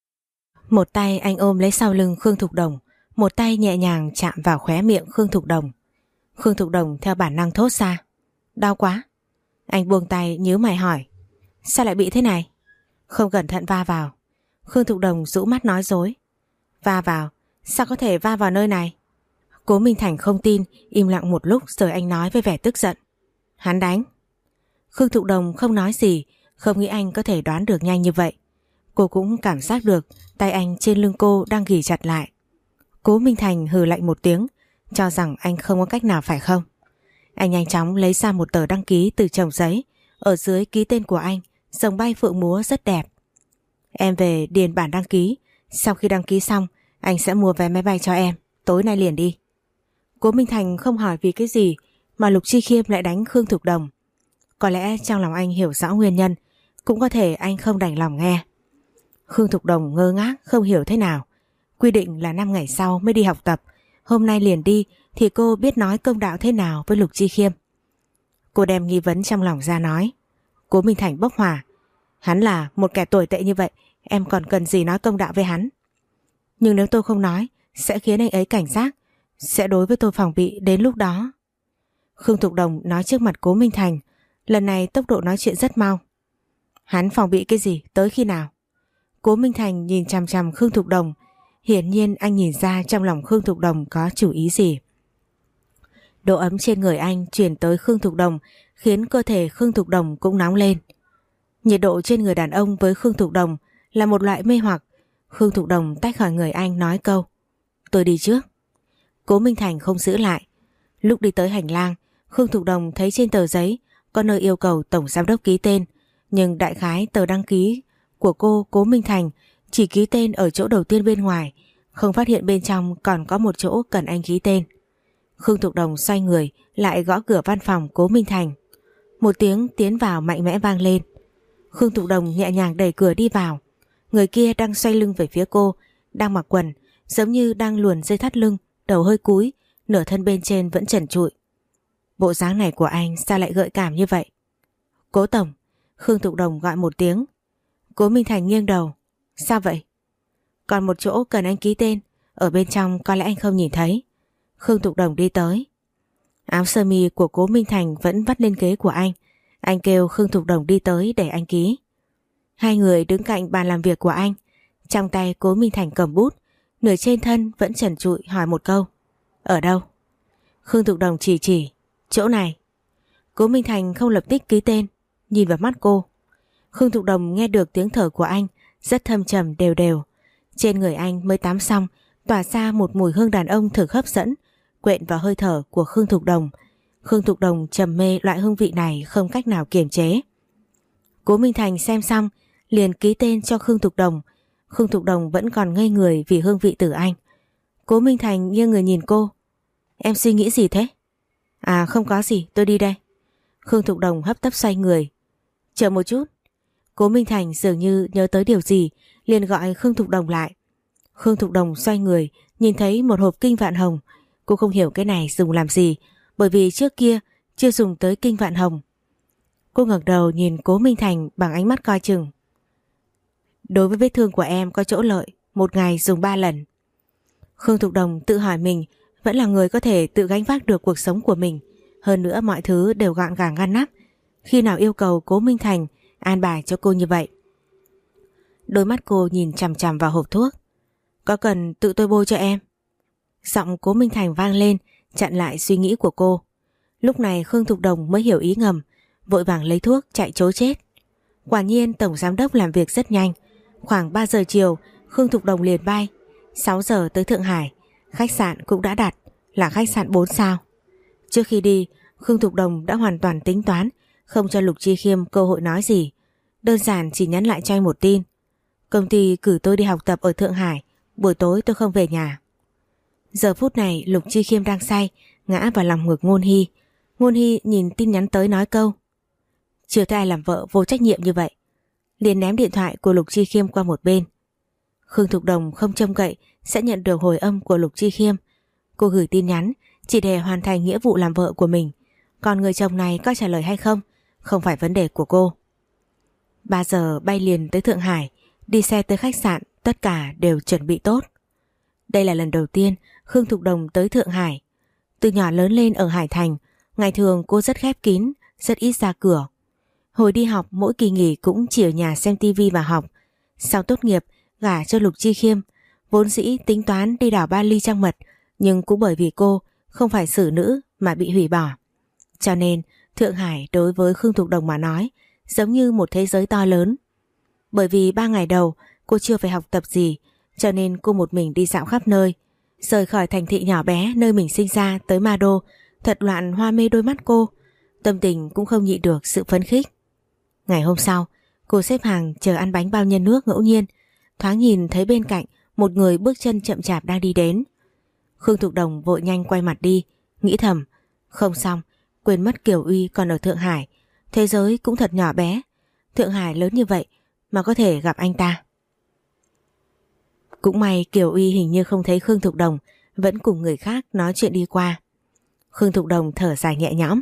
Một tay anh ôm lấy sau lưng Khương Thục Đồng, một tay nhẹ nhàng chạm vào khóe miệng Khương Thục Đồng. Khương Thục Đồng theo bản năng thốt ra. Đau quá. Anh buông tay nhíu mày hỏi. Sao lại bị thế này? Không cẩn thận va vào. Khương Thục Đồng rũ mắt nói dối. Va vào? Sao có thể va vào nơi này? Cố Minh Thành không tin, im lặng một lúc rồi anh nói với vẻ tức giận. Hắn đánh. Khương Thục Đồng không nói gì, không nghĩ anh có thể đoán được nhanh như vậy. Cô cũng cảm giác được tay anh trên lưng cô đang ghì chặt lại. Cố Minh Thành hừ lạnh một tiếng, cho rằng anh không có cách nào phải không? Anh nhanh chóng lấy ra một tờ đăng ký từ chồng giấy, ở dưới ký tên của anh, rồng bay phượng múa rất đẹp. Em về điền bản đăng ký, sau khi đăng ký xong, anh sẽ mua vé máy bay cho em, tối nay liền đi. Cố Minh Thành không hỏi vì cái gì mà Lục Chi Khiêm lại đánh Khương Thục Đồng. Có lẽ trong lòng anh hiểu rõ nguyên nhân, cũng có thể anh không đành lòng nghe. Khương Thục Đồng ngơ ngác không hiểu thế nào. Quy định là năm ngày sau mới đi học tập, hôm nay liền đi thì cô biết nói công đạo thế nào với Lục Chi Khiêm. Cô đem nghi vấn trong lòng ra nói. Cố Minh Thành bốc hỏa. Hắn là một kẻ tồi tệ như vậy, em còn cần gì nói công đạo với hắn? Nhưng nếu tôi không nói, sẽ khiến anh ấy cảnh giác, sẽ đối với tôi phòng bị đến lúc đó. Khương Thục Đồng nói trước mặt Cố Minh Thành, lần này tốc độ nói chuyện rất mau. Hắn phòng bị cái gì, tới khi nào? Cố Minh Thành nhìn chằm chằm Khương Thục Đồng, hiển nhiên anh nhìn ra trong lòng Khương Thục Đồng có chủ ý gì. Độ ấm trên người anh chuyển tới Khương Thục Đồng, khiến cơ thể Khương Thục Đồng cũng nóng lên. Nhiệt độ trên người đàn ông với Khương Thục Đồng là một loại mê hoặc. Khương Thục Đồng tách khỏi người anh nói câu, tôi đi trước. Cố Minh Thành không giữ lại. Lúc đi tới hành lang, Khương Thục Đồng thấy trên tờ giấy có nơi yêu cầu tổng giám đốc ký tên, nhưng đại khái tờ đăng ký của cô Cố Minh Thành chỉ ký tên ở chỗ đầu tiên bên ngoài, không phát hiện bên trong còn có một chỗ cần anh ký tên. Khương Thục Đồng xoay người lại gõ cửa văn phòng Cố Minh Thành. Một tiếng tiến vào mạnh mẽ vang lên. Khương Thục Đồng nhẹ nhàng đẩy cửa đi vào. Người kia đang xoay lưng về phía cô, đang mặc quần, giống như đang luồn dây thắt lưng, đầu hơi cúi, nửa thân bên trên vẫn trần trụi. Bộ dáng này của anh sao lại gợi cảm như vậy? Cố tổng. Khương Thục Đồng gọi một tiếng. Cố Minh Thành nghiêng đầu. Sao vậy? Còn một chỗ cần anh ký tên, ở bên trong có lẽ anh không nhìn thấy. Khương Thục Đồng đi tới. Áo sơ mi của Cố Minh Thành vẫn vắt lên ghế của anh. Anh kêu Khương Thục Đồng đi tới để anh ký. Hai người đứng cạnh bàn làm việc của anh. Trong tay Cố Minh Thành cầm bút, nửa trên thân vẫn trần trụi hỏi một câu. Ở đâu? Khương Thục Đồng chỉ chỉ. Chỗ này. Cố Minh Thành không lập tức ký tên, nhìn vào mắt cô. Khương Thục Đồng nghe được tiếng thở của anh rất thâm trầm đều đều. Trên người anh mới tắm xong, tỏa ra một mùi hương đàn ông thực hấp dẫn, quện vào hơi thở của Khương Thục Đồng. Khương Thục Đồng trầm mê loại hương vị này không cách nào kiềm chế. Cố Minh Thành xem xong liền ký tên cho Khương Thục Đồng. Khương Thục Đồng vẫn còn ngây người vì hương vị từ anh. Cố Minh Thành nghiêng người nhìn cô. Em suy nghĩ gì thế? À không có gì, tôi đi đây. Khương Thục Đồng hấp tấp xoay người. Chờ một chút. Cố Minh Thành dường như nhớ tới điều gì, liền gọi Khương Thục Đồng lại. Khương Thục Đồng xoay người, nhìn thấy một hộp kinh vạn hồng. Cô không hiểu cái này dùng làm gì, bởi vì trước kia chưa dùng tới kinh vạn hồng. Cô ngẩng đầu nhìn Cố Minh Thành bằng ánh mắt coi chừng. Đối với vết thương của em có chỗ lợi, một ngày dùng ba lần. Khương Thục Đồng tự hỏi mình vẫn là người có thể tự gánh vác được cuộc sống của mình. Hơn nữa mọi thứ đều gọn gàng ngăn nắp. Khi nào yêu cầu Cố Minh Thành an bài cho cô như vậy. Đôi mắt cô nhìn chằm chằm vào hộp thuốc. Có cần tự tôi bôi cho em? Giọng Cố Minh Thành vang lên, chặn lại suy nghĩ của cô. Lúc này Khương Thục Đồng mới hiểu ý ngầm, vội vàng lấy thuốc chạy trối chết. Quả nhiên tổng giám đốc làm việc rất nhanh. Khoảng ba giờ chiều Khương Thục Đồng liền bay. Sáu giờ tới Thượng Hải. Khách sạn cũng đã đặt, là khách sạn bốn sao. Trước khi đi, Khương Thục Đồng đã hoàn toàn tính toán, không cho Lục Chi Khiêm cơ hội nói gì. Đơn giản chỉ nhắn lại cho anh một tin: công ty cử tôi đi học tập ở Thượng Hải, buổi tối tôi không về nhà. Giờ phút này Lục Chi Khiêm đang say, ngã vào lòng ngực Ngôn Hy. Ngôn Hy nhìn tin nhắn tới nói câu: chưa thấy ai làm vợ vô trách nhiệm như vậy. Liền ném điện thoại của Lục Chi Khiêm qua một bên. Khương Thục Đồng không trông cậy sẽ nhận được hồi âm của Lục Chi Khiêm. Cô gửi tin nhắn chỉ để hoàn thành nghĩa vụ làm vợ của mình. Còn người chồng này có trả lời hay không, không phải vấn đề của cô. Ba giờ bay liền tới Thượng Hải. Đi xe tới khách sạn, tất cả đều chuẩn bị tốt. Đây là lần đầu tiên Khương Thục Đồng tới Thượng Hải. Từ nhỏ lớn lên ở Hải Thành, ngày thường cô rất khép kín, rất ít ra cửa. Hồi đi học mỗi kỳ nghỉ cũng chỉ ở nhà xem tivi và học. Sau tốt nghiệp gả cho Lục Chi Khiêm, vốn dĩ tính toán đi đảo Bali trăng mật, nhưng cũng bởi vì cô không phải xử nữ mà bị hủy bỏ. Cho nên Thượng Hải đối với Khương Thục Đồng mà nói giống như một thế giới to lớn. Bởi vì ba ngày đầu cô chưa phải học tập gì, cho nên cô một mình đi dạo khắp nơi. Rời khỏi thành thị nhỏ bé nơi mình sinh ra tới Ma Đô, thật loạn hoa mê đôi mắt cô. Tâm tình cũng không nhịn được sự phấn khích. Ngày hôm sau, cô xếp hàng chờ ăn bánh bao nhân nước ngẫu nhiên, thoáng nhìn thấy bên cạnh một người bước chân chậm chạp đang đi đến. Khương Thục Đồng vội nhanh quay mặt đi, nghĩ thầm: không xong, quên mất Kiều Uy còn ở Thượng Hải. Thế giới cũng thật nhỏ bé, Thượng Hải lớn như vậy mà có thể gặp anh ta. Cũng may Kiều Uy hình như không thấy Khương Thục Đồng, vẫn cùng người khác nói chuyện đi qua. Khương Thục Đồng thở dài nhẹ nhõm.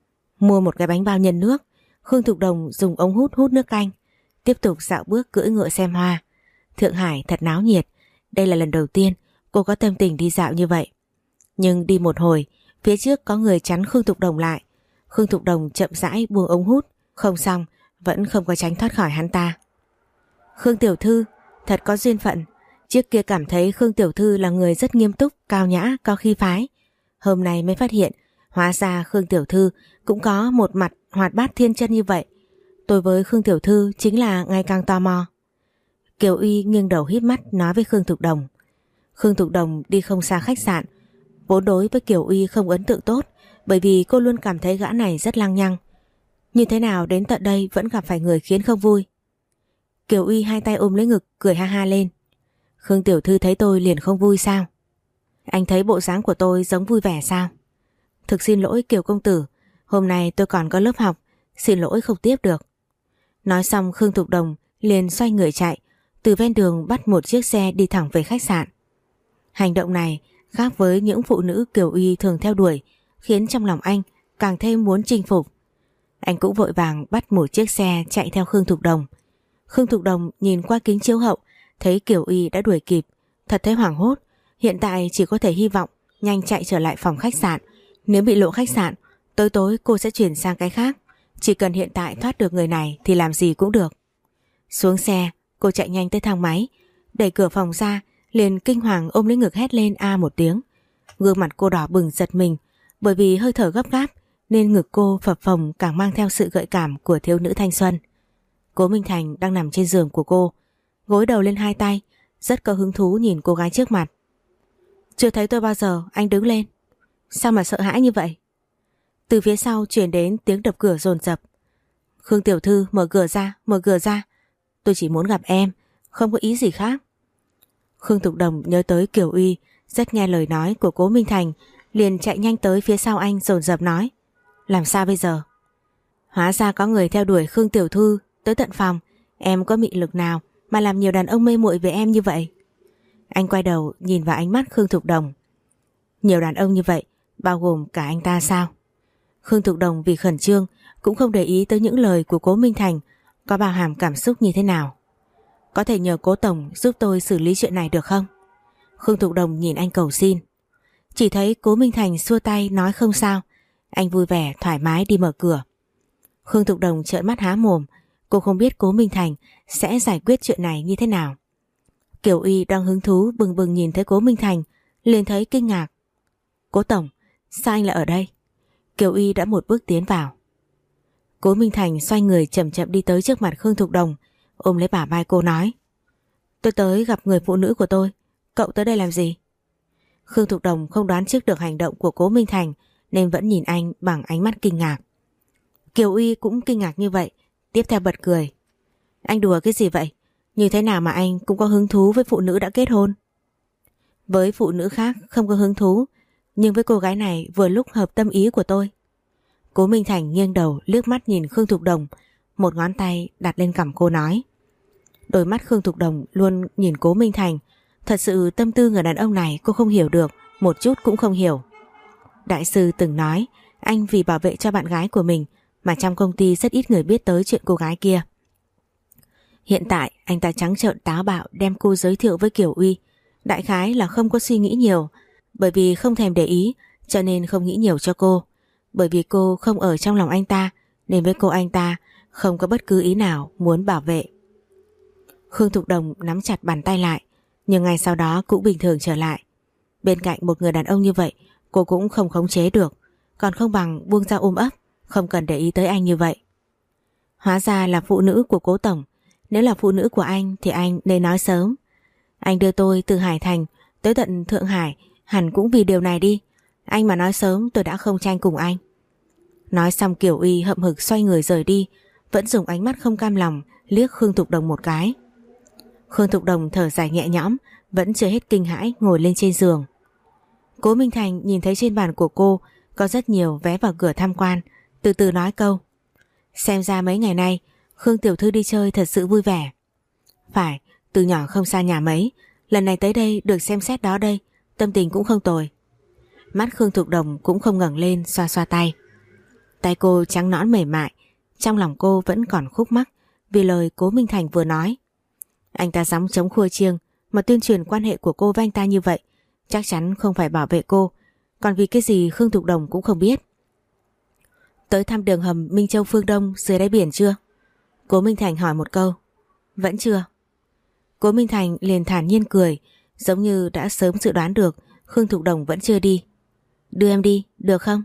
Mua một cái bánh bao nhân nước, Khương Thục Đồng dùng ống hút hút nước canh, tiếp tục dạo bước cưỡi ngựa xem hoa. Thượng Hải thật náo nhiệt, đây là lần đầu tiên cô có tâm tình đi dạo như vậy. Nhưng đi một hồi, phía trước có người chắn Khương Thục Đồng lại. Khương Thục Đồng chậm rãi buông ống hút, không xong vẫn không có tránh thoát khỏi hắn ta. Khương tiểu thư, thật có duyên phận. Trước kia cảm thấy Khương tiểu thư là người rất nghiêm túc, cao nhã, có khí phái. Hôm nay mới phát hiện, hóa ra Khương tiểu thư cũng có một mặt hoạt bát thiên chân như vậy. Tôi với Khương tiểu thư chính là ngày càng tò mò. Kiều Uy nghiêng đầu híp mắt nói với Khương Thục Đồng. Khương Thục Đồng đi không xa khách sạn. Vốn đối với Kiều Uy không ấn tượng tốt, bởi vì cô luôn cảm thấy gã này rất lăng nhăng. Như thế nào đến tận đây vẫn gặp phải người khiến không vui. Kiều Uy hai tay ôm lấy ngực, cười ha ha lên. Khương tiểu thư thấy tôi liền không vui sao? Anh thấy bộ dáng của tôi giống vui vẻ sao? Thực xin lỗi Kiều công tử, hôm nay tôi còn có lớp học, xin lỗi không tiếp được. Nói xong Khương Thục Đồng liền xoay người chạy, từ ven đường bắt một chiếc xe đi thẳng về khách sạn. Hành động này khác với những phụ nữ Kiều Uy thường theo đuổi, khiến trong lòng anh càng thêm muốn chinh phục. Anh cũng vội vàng bắt một chiếc xe chạy theo Khương Thục Đồng. Khương Thục Đồng nhìn qua kính chiếu hậu, thấy Kiều Uy đã đuổi kịp, thật thấy hoảng hốt. Hiện tại chỉ có thể hy vọng nhanh chạy trở lại phòng khách sạn. Nếu bị lộ khách sạn, tối tối cô sẽ chuyển sang cái khác. Chỉ cần hiện tại thoát được người này thì làm gì cũng được. Xuống xe, cô chạy nhanh tới thang máy, đẩy cửa phòng ra, liền kinh hoàng ôm lấy ngực hét lên a một tiếng. Gương mặt cô đỏ bừng giật mình, bởi vì hơi thở gấp gáp nên ngực cô phập phồng càng mang theo sự gợi cảm của thiếu nữ thanh xuân. Cố Minh Thành đang nằm trên giường của cô, gối đầu lên hai tay, rất có hứng thú nhìn cô gái trước mặt. Chưa thấy tôi bao giờ, anh đứng lên. Sao mà sợ hãi như vậy? Từ phía sau truyền đến tiếng đập cửa dồn dập. Khương tiểu thư, mở cửa ra, mở cửa ra. Tôi chỉ muốn gặp em, không có ý gì khác. Khương Thục Đồng nhớ tới Kiều Uy, rất nghe lời nói của Cố Minh Thành, liền chạy nhanh tới phía sau anh dồn dập nói. Làm sao bây giờ? Hóa ra có người theo đuổi Khương tiểu thư tới tận phòng. Em có mị lực nào mà làm nhiều đàn ông mê muội về em như vậy? Anh quay đầu nhìn vào ánh mắt Khương Thục Đồng. Nhiều đàn ông như vậy, bao gồm cả anh ta sao? Khương Thục Đồng vì khẩn trương cũng không để ý tới những lời của Cố Minh Thành có bao hàm cảm xúc như thế nào. Có thể nhờ Cố tổng giúp tôi xử lý chuyện này được không? Khương Thục Đồng nhìn anh cầu xin. Chỉ thấy Cố Minh Thành xua tay nói không sao. Anh vui vẻ thoải mái đi mở cửa. Khương Thục Đồng trợn mắt há mồm. Cô không biết Cố Minh Thành sẽ giải quyết chuyện này như thế nào. Kiều Y đang hứng thú bừng bừng nhìn thấy Cố Minh Thành, liền thấy kinh ngạc. Cố tổng, sao anh lại ở đây? Kiều Y đã một bước tiến vào. Cố Minh Thành xoay người chậm chậm đi tới trước mặt Khương Thục Đồng, ôm lấy bả vai cô nói. Tôi tới gặp người phụ nữ của tôi, cậu tới đây làm gì? Khương Thục Đồng không đoán trước được hành động của Cố Minh Thành nên vẫn nhìn anh bằng ánh mắt kinh ngạc. Kiều Y cũng kinh ngạc như vậy, tiếp theo bật cười. Anh đùa cái gì vậy? Như thế nào mà anh cũng có hứng thú với phụ nữ đã kết hôn? Với phụ nữ khác không có hứng thú, nhưng với cô gái này vừa lúc hợp tâm ý của tôi. Cố Minh Thành nghiêng đầu liếc mắt nhìn Khương Thục Đồng, một ngón tay đặt lên cằm cô nói. Đôi mắt Khương Thục Đồng luôn nhìn Cố Minh Thành. Thật sự tâm tư người đàn ông này cô không hiểu được, một chút cũng không hiểu. Đại sư từng nói anh vì bảo vệ cho bạn gái của mình mà trong công ty rất ít người biết tới chuyện cô gái kia. Hiện tại anh ta trắng trợn táo bạo đem cô giới thiệu với Kiều Uy. Đại khái là không có suy nghĩ nhiều, bởi vì không thèm để ý cho nên không nghĩ nhiều cho cô. Bởi vì cô không ở trong lòng anh ta nên với cô anh ta không có bất cứ ý nào muốn bảo vệ. Khương Thục Đồng nắm chặt bàn tay lại, nhưng ngay sau đó cũng bình thường trở lại. Bên cạnh một người đàn ông như vậy cô cũng không khống chế được, còn không bằng buông ra ôm ấp, không cần để ý tới anh như vậy. Hóa ra là phụ nữ của Cố tổng. Nếu là phụ nữ của anh thì anh nên nói sớm. Anh đưa tôi từ Hải Thành tới tận Thượng Hải hẳn cũng vì điều này đi. Anh mà nói sớm tôi đã không tranh cùng anh. Nói xong Kiều Y hậm hực xoay người rời đi, vẫn dùng ánh mắt không cam lòng liếc Khương Thục Đồng một cái. Khương Thục Đồng thở dài nhẹ nhõm, vẫn chưa hết kinh hãi ngồi lên trên giường. Cố Minh Thành nhìn thấy trên bàn của cô có rất nhiều vé vào cửa tham quan, từ từ nói câu. Xem ra mấy ngày nay Khương tiểu thư đi chơi thật sự vui vẻ. Phải, từ nhỏ không xa nhà mấy, lần này tới đây được xem xét đó đây, tâm tình cũng không tồi. Mắt Khương Thục Đồng cũng không ngẩng lên, xoa xoa tay. Tay cô trắng nõn mềm mại, trong lòng cô vẫn còn khúc mắc vì lời Cố Minh Thành vừa nói. Anh ta gióng chống khua chiêng mà tuyên truyền quan hệ của cô với anh ta như vậy, chắc chắn không phải bảo vệ cô, còn vì cái gì Khương Thục Đồng cũng không biết. Tới thăm đường hầm Minh Châu phương Đông dưới đáy biển chưa? Cố Minh Thành hỏi một câu. Vẫn chưa. Cố Minh Thành liền thản nhiên cười, giống như đã sớm dự đoán được Khương Thục Đồng vẫn chưa đi. Đưa em đi, được không?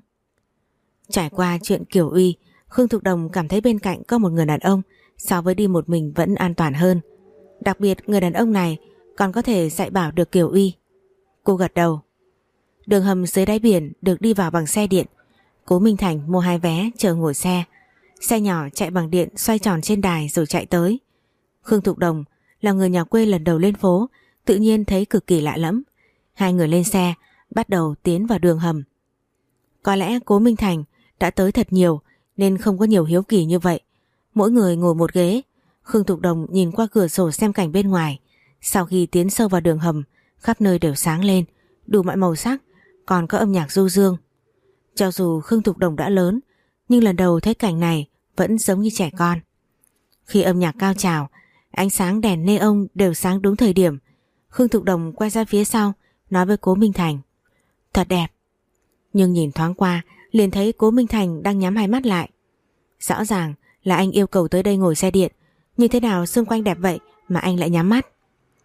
Trải qua chuyện Kiều Uy, Khương Thục Đồng cảm thấy bên cạnh có một người đàn ông so với đi một mình vẫn an toàn hơn. Đặc biệt người đàn ông này còn có thể dạy bảo được Kiều Uy. Cô gật đầu. Đường hầm dưới đáy biển được đi vào bằng xe điện. Cố Minh Thành mua hai vé chờ ngồi xe. Xe nhỏ chạy bằng điện xoay tròn trên đài rồi chạy tới. Khương Thục Đồng là người nhà quê lần đầu lên phố, tự nhiên thấy cực kỳ lạ lẫm. Hai người lên xe bắt đầu tiến vào đường hầm. Có lẽ Cố Minh Thành đã tới thật nhiều nên không có nhiều hiếu kỳ như vậy. Mỗi người ngồi một ghế. Khương Thục Đồng nhìn qua cửa sổ xem cảnh bên ngoài. Sau khi tiến sâu vào đường hầm, khắp nơi đều sáng lên, đủ mọi màu sắc, còn có âm nhạc du dương. Cho dù Khương Thục Đồng đã lớn, nhưng lần đầu thấy cảnh này vẫn giống như trẻ con. Khi âm nhạc cao trào, ánh sáng đèn neon đều sáng đúng thời điểm. Khương Thục Đồng quay ra phía sau, nói với Cố Minh Thành. Thật đẹp. Nhưng nhìn thoáng qua, liền thấy Cố Minh Thành đang nhắm hai mắt lại. Rõ ràng là anh yêu cầu tới đây ngồi xe điện. Như thế nào xung quanh đẹp vậy mà anh lại nhắm mắt?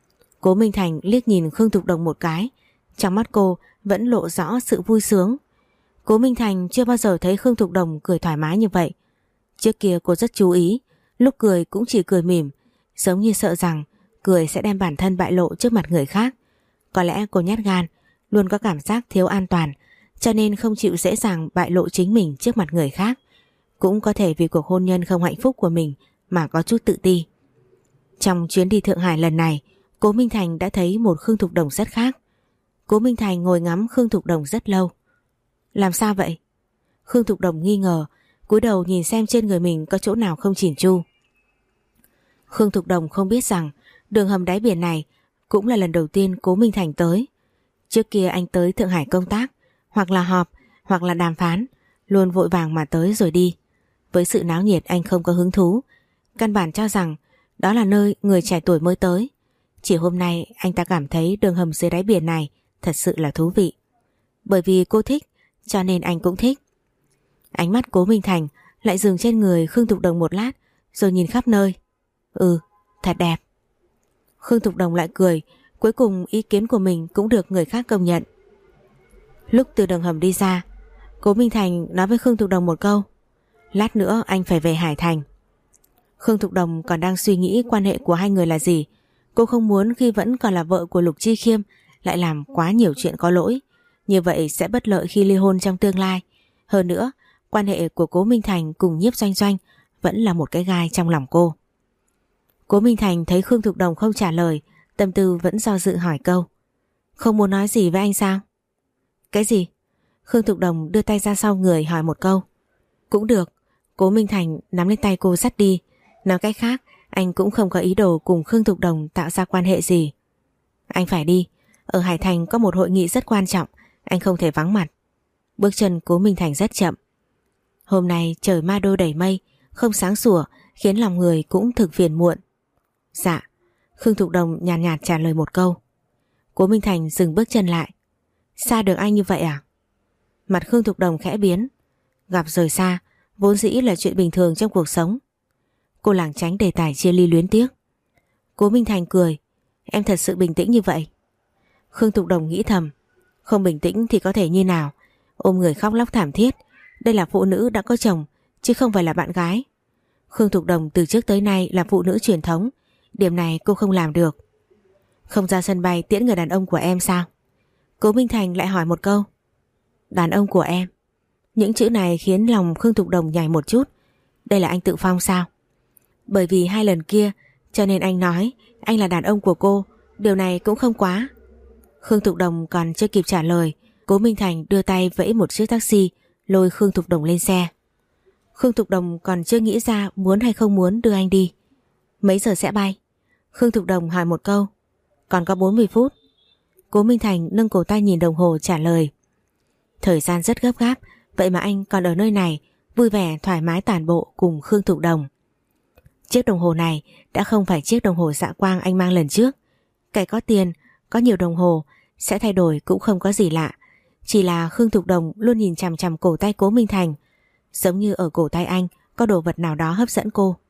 Cố Minh Thành liếc nhìn Khương Thục Đồng một cái, trong mắt cô vẫn lộ rõ sự vui sướng. Cố Minh Thành chưa bao giờ thấy Khương Thục Đồng cười thoải mái như vậy. Trước kia cô rất chú ý, lúc cười cũng chỉ cười mỉm, giống như sợ rằng cười sẽ đem bản thân bại lộ trước mặt người khác. Có lẽ cô nhát gan, luôn có cảm giác thiếu an toàn, cho nên không chịu dễ dàng bại lộ chính mình trước mặt người khác. Cũng có thể vì cuộc hôn nhân không hạnh phúc của mình mà có chút tự ti. Trong chuyến đi Thượng Hải lần này, Cố Minh Thành đã thấy một Khương Thục Đồng rất khác. Cố Minh Thành ngồi ngắm Khương Thục Đồng rất lâu. Làm sao vậy? Khương Thục Đồng nghi ngờ, cúi đầu nhìn xem trên người mình có chỗ nào không chỉn chu. Khương Thục Đồng không biết rằng đường hầm đáy biển này cũng là lần đầu tiên Cố Minh Thành tới. Trước kia anh tới Thượng Hải công tác, hoặc là họp, hoặc là đàm phán, luôn vội vàng mà tới rồi đi. Với sự náo nhiệt anh không có hứng thú, căn bản cho rằng đó là nơi người trẻ tuổi mới tới. Chỉ hôm nay anh ta cảm thấy đường hầm dưới đáy biển này thật sự là thú vị. Bởi vì cô thích, cho nên anh cũng thích. Ánh mắt Cố Minh Thành lại dừng trên người Khương Thục Đồng một lát, rồi nhìn khắp nơi. Ừ, thật đẹp. Khương Thục Đồng lại cười, cuối cùng ý kiến của mình cũng được người khác công nhận. Lúc từ đường hầm đi ra, Cố Minh Thành nói với Khương Thục Đồng một câu: lát nữa anh phải về Hải Thành. Khương Thục Đồng còn đang suy nghĩ quan hệ của hai người là gì. Cô không muốn khi vẫn còn là vợ của Lục Chi Khiêm lại làm quá nhiều chuyện có lỗi, như vậy sẽ bất lợi khi ly hôn trong tương lai. Hơn nữa, quan hệ của Cố Minh Thành cùng Nhiếp Doanh Doanh vẫn là một cái gai trong lòng cô. Cố Minh Thành thấy Khương Thục Đồng không trả lời, tâm tư vẫn do dự hỏi câu: không muốn nói gì với anh sao? Cái gì? Khương Thục Đồng đưa tay ra sau người hỏi một câu. Cũng được. Cố Minh Thành nắm lên tay cô dắt đi. Nói cách khác, anh cũng không có ý đồ cùng Khương Thục Đồng tạo ra quan hệ gì. Anh phải đi. Ở Hải Thành có một hội nghị rất quan trọng, anh không thể vắng mặt. Bước chân Cố Minh Thành rất chậm. Hôm nay trời ma đô đầy mây, không sáng sủa, khiến lòng người cũng thực phiền muộn. Dạ. Khương Thục Đồng nhàn nhạt, nhạt trả lời một câu. Cố Minh Thành dừng bước chân lại. Xa được anh như vậy à? Mặt Khương Thục Đồng khẽ biến. Gặp rời xa vốn dĩ là chuyện bình thường trong cuộc sống. Cô lảng tránh đề tài chia ly luyến tiếc. Cố Minh Thành cười. Em thật sự bình tĩnh như vậy? Khương Thục Đồng nghĩ thầm. Không bình tĩnh thì có thể như nào? Ôm người khóc lóc thảm thiết. Đây là phụ nữ đã có chồng, chứ không phải là bạn gái. Khương Thục Đồng từ trước tới nay là phụ nữ truyền thống. Điểm này cô không làm được. Không ra sân bay tiễn người đàn ông của em sao? Cố Minh Thành lại hỏi một câu. Đàn ông của em? Những chữ này khiến lòng Khương Thục Đồng nhảy một chút. Đây là anh tự phong sao? Bởi vì hai lần kia cho nên anh nói anh là đàn ông của cô. Điều này cũng không quá. Khương Thục Đồng còn chưa kịp trả lời, Cố Minh Thành đưa tay vẫy một chiếc taxi lôi Khương Thục Đồng lên xe. Khương Thục Đồng còn chưa nghĩ ra muốn hay không muốn đưa anh đi. Mấy giờ sẽ bay? Khương Thục Đồng hỏi một câu. Còn có bốn mươi phút. Cố Minh Thành nâng cổ tay nhìn đồng hồ trả lời. Thời gian rất gấp gáp, vậy mà anh còn ở nơi này vui vẻ thoải mái tản bộ cùng Khương Thục Đồng. Chiếc đồng hồ này đã không phải chiếc đồng hồ dạ quang anh mang lần trước. Kẻ có tiền, có nhiều đồng hồ sẽ thay đổi cũng không có gì lạ. Chỉ là Khương Thục Đồng luôn nhìn chằm chằm cổ tay Cố Minh Thành, giống như ở cổ tay anh có đồ vật nào đó hấp dẫn cô.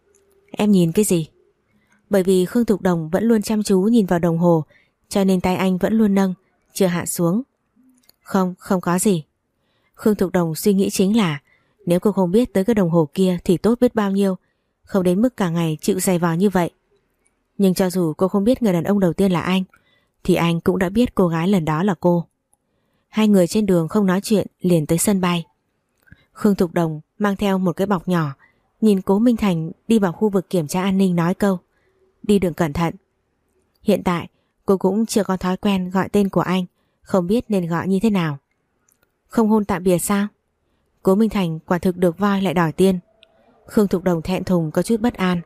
Em nhìn cái gì? Bởi vì Khương Thục Đồng vẫn luôn chăm chú nhìn vào đồng hồ, cho nên tay anh vẫn luôn nâng, chưa hạ xuống. Không, không có gì. Khương Thục Đồng suy nghĩ chính là nếu cô không biết tới cái đồng hồ kia thì tốt biết bao nhiêu, không đến mức cả ngày chịu giày vò như vậy. Nhưng cho dù cô không biết người đàn ông đầu tiên là anh, thì anh cũng đã biết cô gái lần đó là cô. Hai người trên đường không nói chuyện liền tới sân bay. Khương Thục Đồng mang theo một cái bọc nhỏ, nhìn Cố Minh Thành đi vào khu vực kiểm tra an ninh nói câu: đi đường cẩn thận. Hiện tại cô cũng chưa có thói quen gọi tên của anh, không biết nên gọi như thế nào. Không hôn tạm biệt sao? Cố Minh Thành quả thực được voi lại đòi tiền. Khương Thục Đồng thẹn thùng có chút bất an.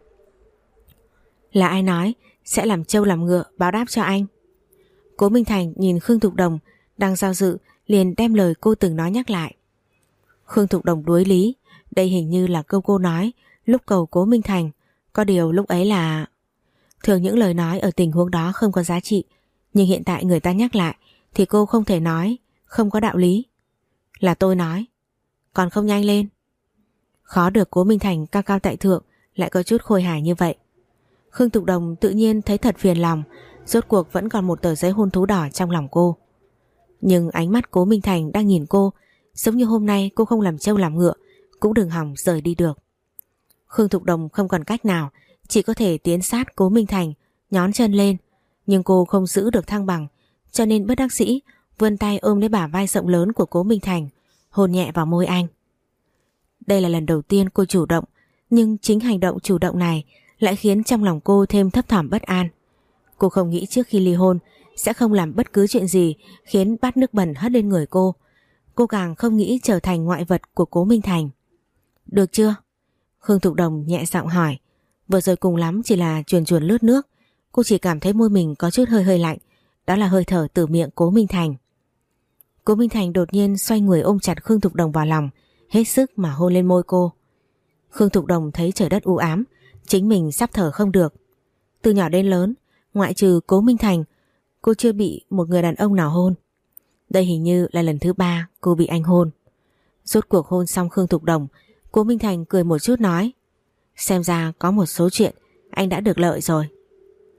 Là ai nói sẽ làm trâu làm ngựa báo đáp cho anh? Cố Minh Thành nhìn Khương Thục Đồng đang do dự liền đem lời cô từng nói nhắc lại. Khương Thục Đồng đuối lý. Đây hình như là câu cô nói lúc cầu Cố Minh Thành. Có điều lúc ấy là... Thường những lời nói ở tình huống đó không có giá trị, nhưng hiện tại người ta nhắc lại thì cô không thể nói không có đạo lý. Là tôi nói. Còn không nhanh lên. Khó được Cố Minh Thành cao cao tại thượng lại có chút khôi hài như vậy. Khương Thục Đồng tự nhiên thấy thật phiền lòng. Rốt cuộc vẫn còn một tờ giấy hôn thú đỏ trong lòng cô. Nhưng ánh mắt Cố Minh Thành đang nhìn cô, giống như hôm nay cô không làm trâu làm ngựa cũng đừng hòng rời đi được. Khương Thục Đồng không còn cách nào, chỉ có thể tiến sát Cố Minh Thành, nhón chân lên. Nhưng cô không giữ được thăng bằng, cho nên bất đắc dĩ vươn tay ôm lấy bả vai rộng lớn của Cố Minh Thành, hôn nhẹ vào môi anh. Đây là lần đầu tiên cô chủ động, nhưng chính hành động chủ động này lại khiến trong lòng cô thêm thấp thỏm bất an. Cô không nghĩ trước khi ly hôn sẽ không làm bất cứ chuyện gì khiến bát nước bẩn hất lên người cô. Cô càng không nghĩ trở thành ngoại vật của Cố Minh Thành. Được chưa? Khương Thục Đồng nhẹ giọng hỏi. Vừa rồi cùng lắm chỉ là chuồn chuồn lướt nước. Cô chỉ cảm thấy môi mình có chút hơi hơi lạnh. Đó là hơi thở từ miệng Cố Minh Thành. Cố Minh Thành đột nhiên xoay người ôm chặt Khương Thục Đồng vào lòng, hết sức mà hôn lên môi cô. Khương Thục Đồng thấy trời đất u ám, chính mình sắp thở không được. Từ nhỏ đến lớn, ngoại trừ Cố Minh Thành, cô chưa bị một người đàn ông nào hôn. Đây hình như là lần thứ ba cô bị anh hôn. Rốt cuộc hôn xong Khương Thục Đồng, Cố Minh Thành cười một chút nói: xem ra có một số chuyện anh đã được lợi rồi.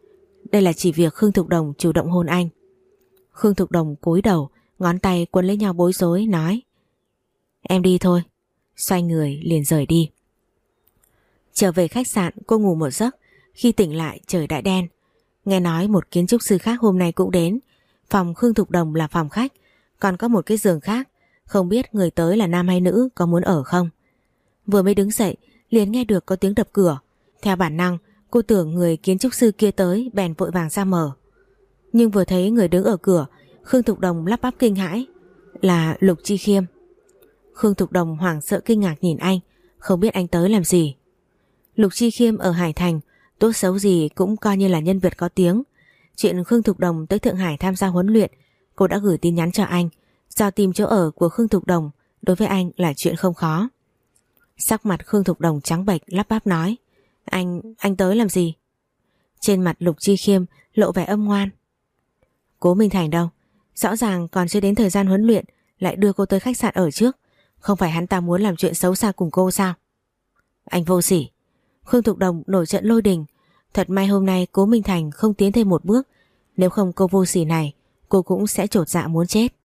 đây là chỉ việc Khương Thục Đồng chủ động hôn anh. Khương Thục Đồng cúi đầu, ngón tay quấn lấy nhau bối rối, nói: Em đi thôi. Xoay người liền rời đi. Trở về khách sạn, cô ngủ một giấc. Khi tỉnh lại trời đã đen. Nghe nói một kiến trúc sư khác hôm nay cũng đến. Phòng Khương Thục Đồng là phòng khách, còn có một cái giường khác. Không biết người tới là nam hay nữ, có muốn ở không. Vừa mới đứng dậy liền nghe được có tiếng đập cửa. Theo bản năng cô tưởng người kiến trúc sư kia tới, bèn vội vàng ra mở. Nhưng vừa thấy người đứng ở cửa, Khương Thục Đồng lắp bắp kinh hãi: Là Lục Chi Khiêm. Khương Thục Đồng hoảng sợ kinh ngạc nhìn anh, không biết anh tới làm gì. Lục Chi Khiêm ở Hải Thành, tốt xấu gì cũng coi như là nhân vật có tiếng. Chuyện Khương Thục Đồng tới Thượng Hải tham gia huấn luyện, cô đã gửi tin nhắn cho anh. Giao tìm chỗ ở của Khương Thục Đồng đối với anh là chuyện không khó. Sắc mặt Khương Thục Đồng trắng bệch, lắp bắp nói: Anh, anh tới làm gì? Trên mặt Lục Chi Khiêm lộ vẻ âm ngoan: Cố Minh Thành đâu? Rõ ràng còn chưa đến thời gian huấn luyện lại đưa cô tới khách sạn ở trước. Không phải hắn ta muốn làm chuyện xấu xa cùng cô sao? Anh vô sỉ. Khương Thục Đồng nổi trận lôi đình. Thật may hôm nay Cố Minh Thành không tiến thêm một bước, nếu không cô vô sỉ này cô cũng sẽ chột dạ muốn chết.